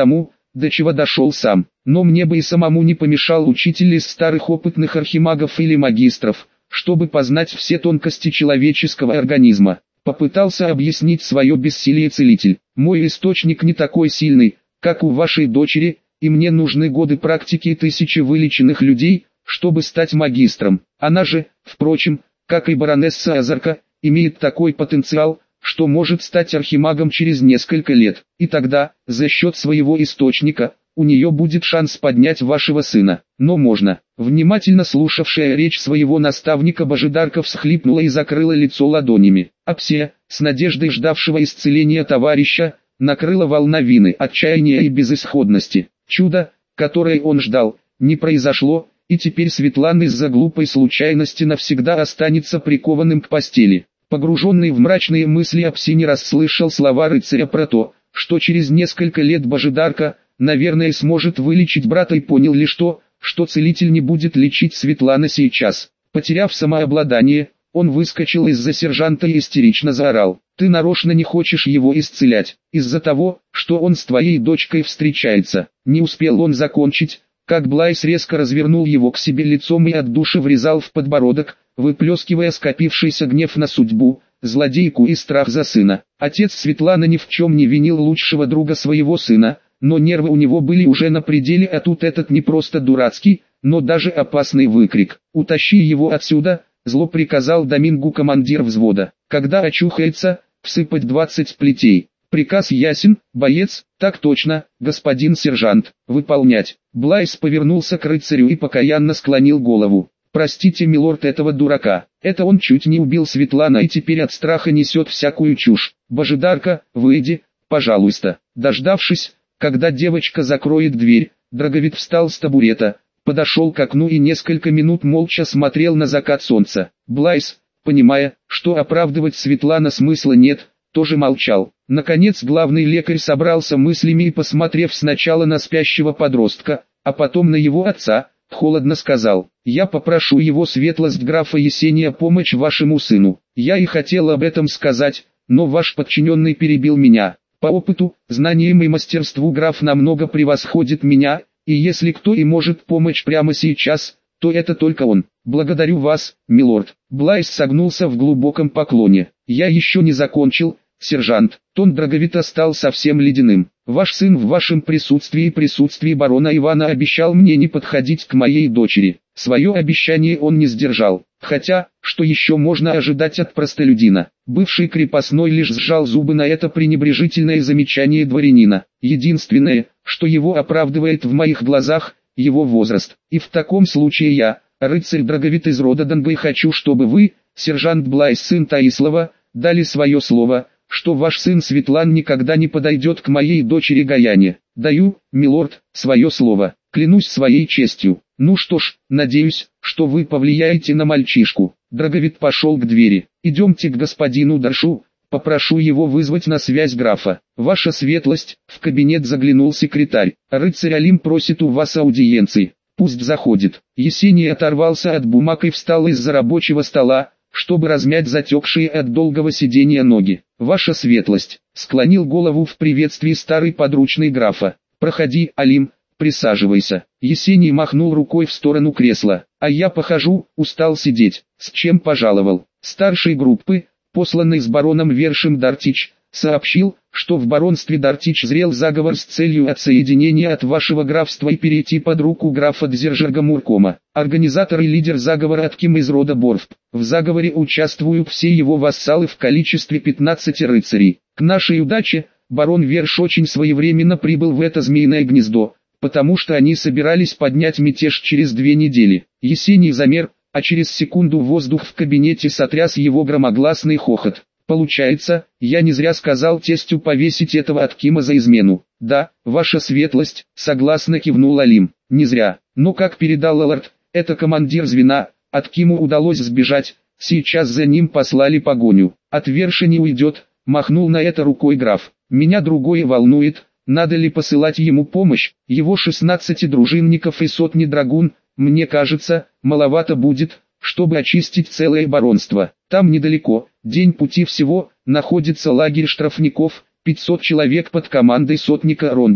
до чего дошел сам. Но мне бы и самому не помешал учитель из старых опытных архимагов или магистров, чтобы познать все тонкости человеческого организма. Попытался объяснить свое бессилие целитель. Мой источник не такой сильный, как у вашей дочери, и мне нужны годы практики и тысячи вылеченных людей, чтобы стать магистром. Она же, впрочем, как и баронесса Азарка, имеет такой потенциал, что может стать архимагом через несколько лет. И тогда, за счет своего источника, у нее будет шанс поднять вашего сына. Но можно. Внимательно слушавшая речь своего наставника Божидарка всхлипнула и закрыла лицо ладонями. А Псия, с надеждой ждавшего исцеления товарища, накрыла волна вины, отчаяния и безысходности. Чудо, которое он ждал, не произошло, и теперь Светлана из-за глупой случайности навсегда останется прикованным к постели. Погруженный в мрачные мысли Апси не расслышал слова рыцаря про то, что через несколько лет Божидарка, наверное, сможет вылечить брата, и понял лишь то, что целитель не будет лечить Светлана сейчас. Потеряв самообладание, он выскочил из-за сержанта и истерично заорал: «Ты нарочно не хочешь его исцелять, из-за того, что он с твоей дочкой встречается». Не успел он закончить, как Блайс резко развернул его к себе лицом и от души врезал в подбородок, выплескивая скопившийся гнев на судьбу, злодейку и страх за сына. Отец Светланы ни в чем не винил лучшего друга своего сына, но нервы у него были уже на пределе, а тут этот не просто дурацкий, но даже опасный выкрик: «Утащи его отсюда!» — зло приказал Домингу командир взвода. «Когда очухается, всыпать двадцать плетей». «Приказ ясен, боец?» «Так точно, господин сержант, выполнять». Блайс повернулся к рыцарю и покаянно склонил голову. «Простите, милорд, этого дурака. Это он чуть не убил Светлана и теперь от страха несет всякую чушь. Божидарка, выйди, пожалуйста». Дождавшись, когда девочка закроет дверь, Драговит встал с табурета, подошел к окну и несколько минут молча смотрел на закат солнца. Блайс, понимая, что оправдывать Светлана смысла нет, тоже молчал. Наконец главный лекарь собрался мыслями и, посмотрев сначала на спящего подростка, а потом на его отца, холодно сказал: «Я попрошу его светлость графа Есения помочь вашему сыну». Я и хотел об этом сказать, но ваш подчиненный перебил меня. По опыту, знаниям и мастерству граф намного превосходит меня, и если кто и может помочь прямо сейчас, то это только он. Благодарю вас, милорд». Блайс согнулся в глубоком поклоне. «Я еще не закончил, сержант». Тон Драговита стал совсем ледяным. «Ваш сын в вашем присутствии и присутствии барона Ивана обещал мне не подходить к моей дочери. Свое обещание он не сдержал. Хотя, что еще можно ожидать от простолюдина?» Бывший крепостной лишь сжал зубы на это пренебрежительное замечание дворянина. «Единственное, что его оправдывает в моих глазах, его возраст. И в таком случае я, рыцарь Драговит из рода Дангай, хочу, чтобы вы, сержант Блайс, сын Таислава, дали свое слово, что ваш сын Светлан никогда не подойдет к моей дочери Гаяне». «Даю, милорд, свое слово, клянусь своей честью». «Ну что ж, надеюсь, что вы повлияете на мальчишку». Драговит пошел к двери. «Идемте к господину Даршу, попрошу его вызвать на связь графа». «Ваша светлость», — в кабинет заглянул секретарь. «Рыцарь Алим просит у вас аудиенции». «Пусть заходит». Есений оторвался от бумаг и встал из-за рабочего стола, чтобы размять затекшие от долгого сидения ноги. «Ваша светлость», — склонил голову в приветствии старый подручный графа. «Проходи, Алим, присаживайся». Есений махнул рукой в сторону кресла. «А я похожу, устал сидеть». «С чем пожаловал?» Старший группы, посланный с бароном Вершем Дартич, сообщил, что в баронстве Дартич зрел заговор с целью отсоединения от вашего графства и перейти под руку графа Дзержерга Муркома. Организатор и лидер заговора Атким из рода Борф. В заговоре участвуют все его вассалы в количестве пятнадцати рыцарей. К нашей удаче, барон Верш очень своевременно прибыл в это змеиное гнездо, потому что они собирались поднять мятеж через две недели. Есений замер, а через секунду воздух в кабинете сотряс его громогласный хохот. «Получается, я не зря сказал тестю повесить этого Аткима за измену». «Да, ваша светлость», — согласно кивнул Алим. «Не зря. Но как передал Лалард, это командир звена, Аткиму удалось сбежать, сейчас за ним послали погоню. От Верша не уйдет», — махнул на это рукой граф. «Меня другое волнует, надо ли посылать ему помощь, его шестнадцати дружинников и сотни драгун, мне кажется, маловато будет, чтобы очистить целое баронство. Там недалеко, день пути всего, находится лагерь штрафников, пятьсот человек под командой сотника Ронга.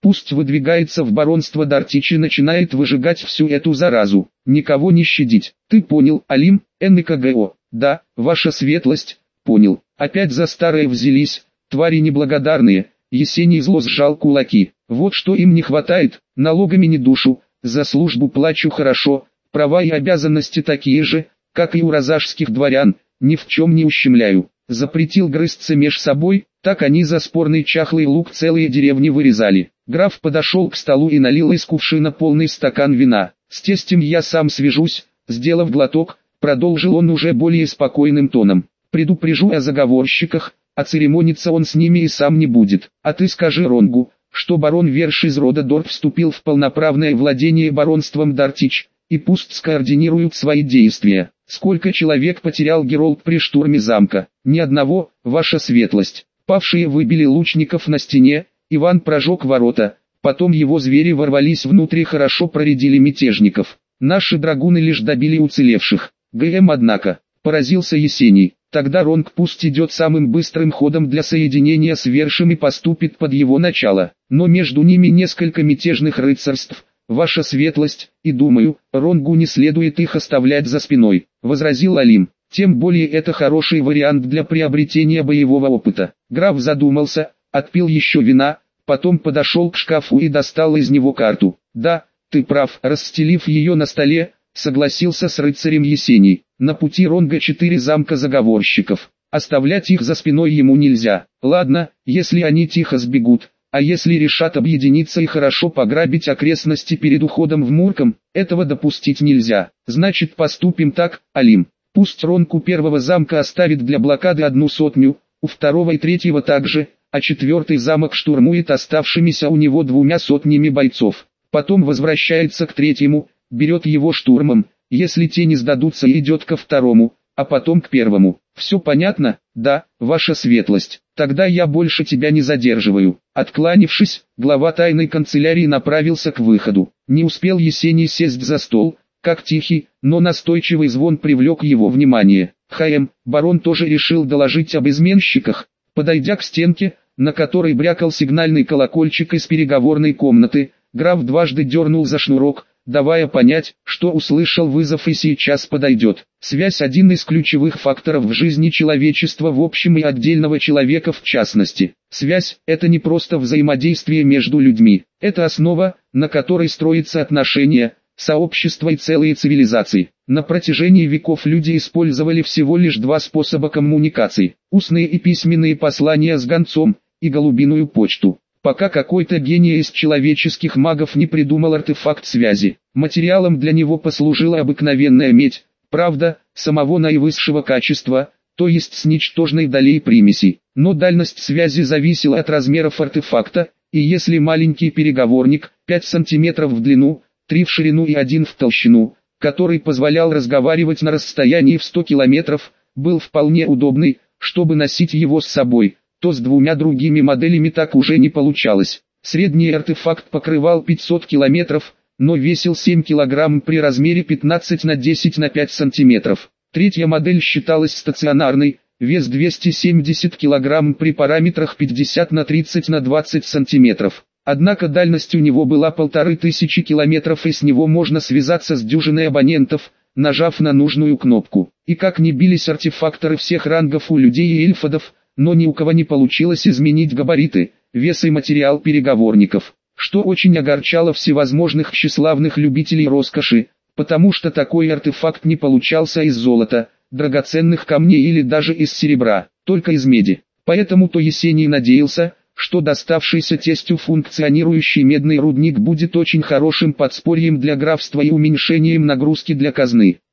Пусть выдвигается в баронство Дартич и начинает выжигать всю эту заразу. Никого не щадить. Ты понял, Алим, Н К Г О? Да, ваша светлость, понял. Опять за старое взялись, твари неблагодарные. Есений зло сжал кулаки. Вот что им не хватает, налогами не душу, за службу плачу хорошо, права и обязанности такие же, как и у разашских дворян, ни в чем не ущемляю. Запретил грызться меж собой, так они за спорный чахлый лук целые деревни вырезали. Граф подошел к столу и налил из кувшина полный стакан вина. С тестем я сам свяжусь, сделав глоток, продолжил он уже более спокойным тоном. Предупрежу о заговорщиках, а церемониться он с ними и сам не будет. А ты скажи Ронгу, что барон Верш из рода Дор вступил в полноправное владение баронством Дартич, и пусть скоординируют свои действия. Сколько человек потерял Геролд при штурме замка? Ни одного, ваша светлость. Павшие выбили лучников на стене, Иван прожег ворота, потом его звери ворвались внутрь и хорошо проредили мятежников. Наши драгуны лишь добили уцелевших. ГМ однако, поразился Есений. Тогда Ронг пусть идет самым быстрым ходом для соединения с Вершем и поступит под его начало. Но между ними несколько мятежных рыцарств, ваша светлость, и думаю, Ронгу не следует их оставлять за спиной, возразил Алим. Тем более это хороший вариант для приобретения боевого опыта. Граф задумался, отпил еще вина, потом подошел к шкафу и достал из него карту. Да, ты прав, расстелив ее на столе, согласился с рыцарем Есений. На пути Ронга четыре замка заговорщиков. Оставлять их за спиной ему нельзя. Ладно, если они тихо сбегут, а если решат объединиться и хорошо пограбить окрестности перед уходом в Мурком, этого допустить нельзя. Значит, поступим так, Алим. Пусть Ронг у первого замка оставит для блокады одну сотню, у второго и третьего также, а четвертый замок штурмует оставшимися у него двумя сотнями бойцов. Потом возвращается к третьему, берет его штурмом, если те не сдадутся, идет ко второму, а потом к первому. Все понятно? Да, ваша светлость. Тогда я больше тебя не задерживаю. Откланившись, глава тайной канцелярии направился к выходу. Не успел Есений сесть за стол, как тихий, но настойчивый звон привлек его внимание. ХМ, барон тоже решил доложить об изменщиках. Подойдя к стенке, на которой брякал сигнальный колокольчик из переговорной комнаты, граф дважды дернул за шнурок, давая понять, что услышал вызов и сейчас подойдет. Связь – один из ключевых факторов в жизни человечества в общем и отдельного человека в частности. Связь – это не просто взаимодействие между людьми, это основа, на которой строятся отношения, сообщества и целые цивилизации. На протяжении веков люди использовали всего лишь два способа коммуникации – устные и письменные послания с гонцом, и голубиную почту. Пока какой-то гений из человеческих магов не придумал артефакт связи. Материалом для него послужила обыкновенная медь, правда, самого наивысшего качества, то есть с ничтожной долей примесей. Но дальность связи зависела от размеров артефакта, и если маленький переговорник, пять сантиметров в длину, три в ширину и один в толщину, который позволял разговаривать на расстоянии в сто километров, был вполне удобный, чтобы носить его с собой, то с двумя другими моделями так уже не получалось. Средний артефакт покрывал пятьсот километров, но весил семь килограмм при размере пятнадцать на десять на пять сантиметров. Третья модель считалась стационарной, вес двести семьдесят килограмм при параметрах пятьдесят на тридцать на двадцать сантиметров. Однако дальность у него была полторы тысячи километров, и с него можно связаться с дюжиной абонентов, нажав на нужную кнопку. И как ни бились артефакторы всех рангов у людей и эльфодов, но ни у кого не получилось изменить габариты, вес и материал переговорников, что очень огорчало всевозможных тщеславных любителей роскоши, потому что такой артефакт не получался из золота, драгоценных камней или даже из серебра, только из меди. Поэтому-то Есений надеялся, что доставшийся тестю функционирующий медный рудник будет очень хорошим подспорьем для графства и уменьшением нагрузки для казны.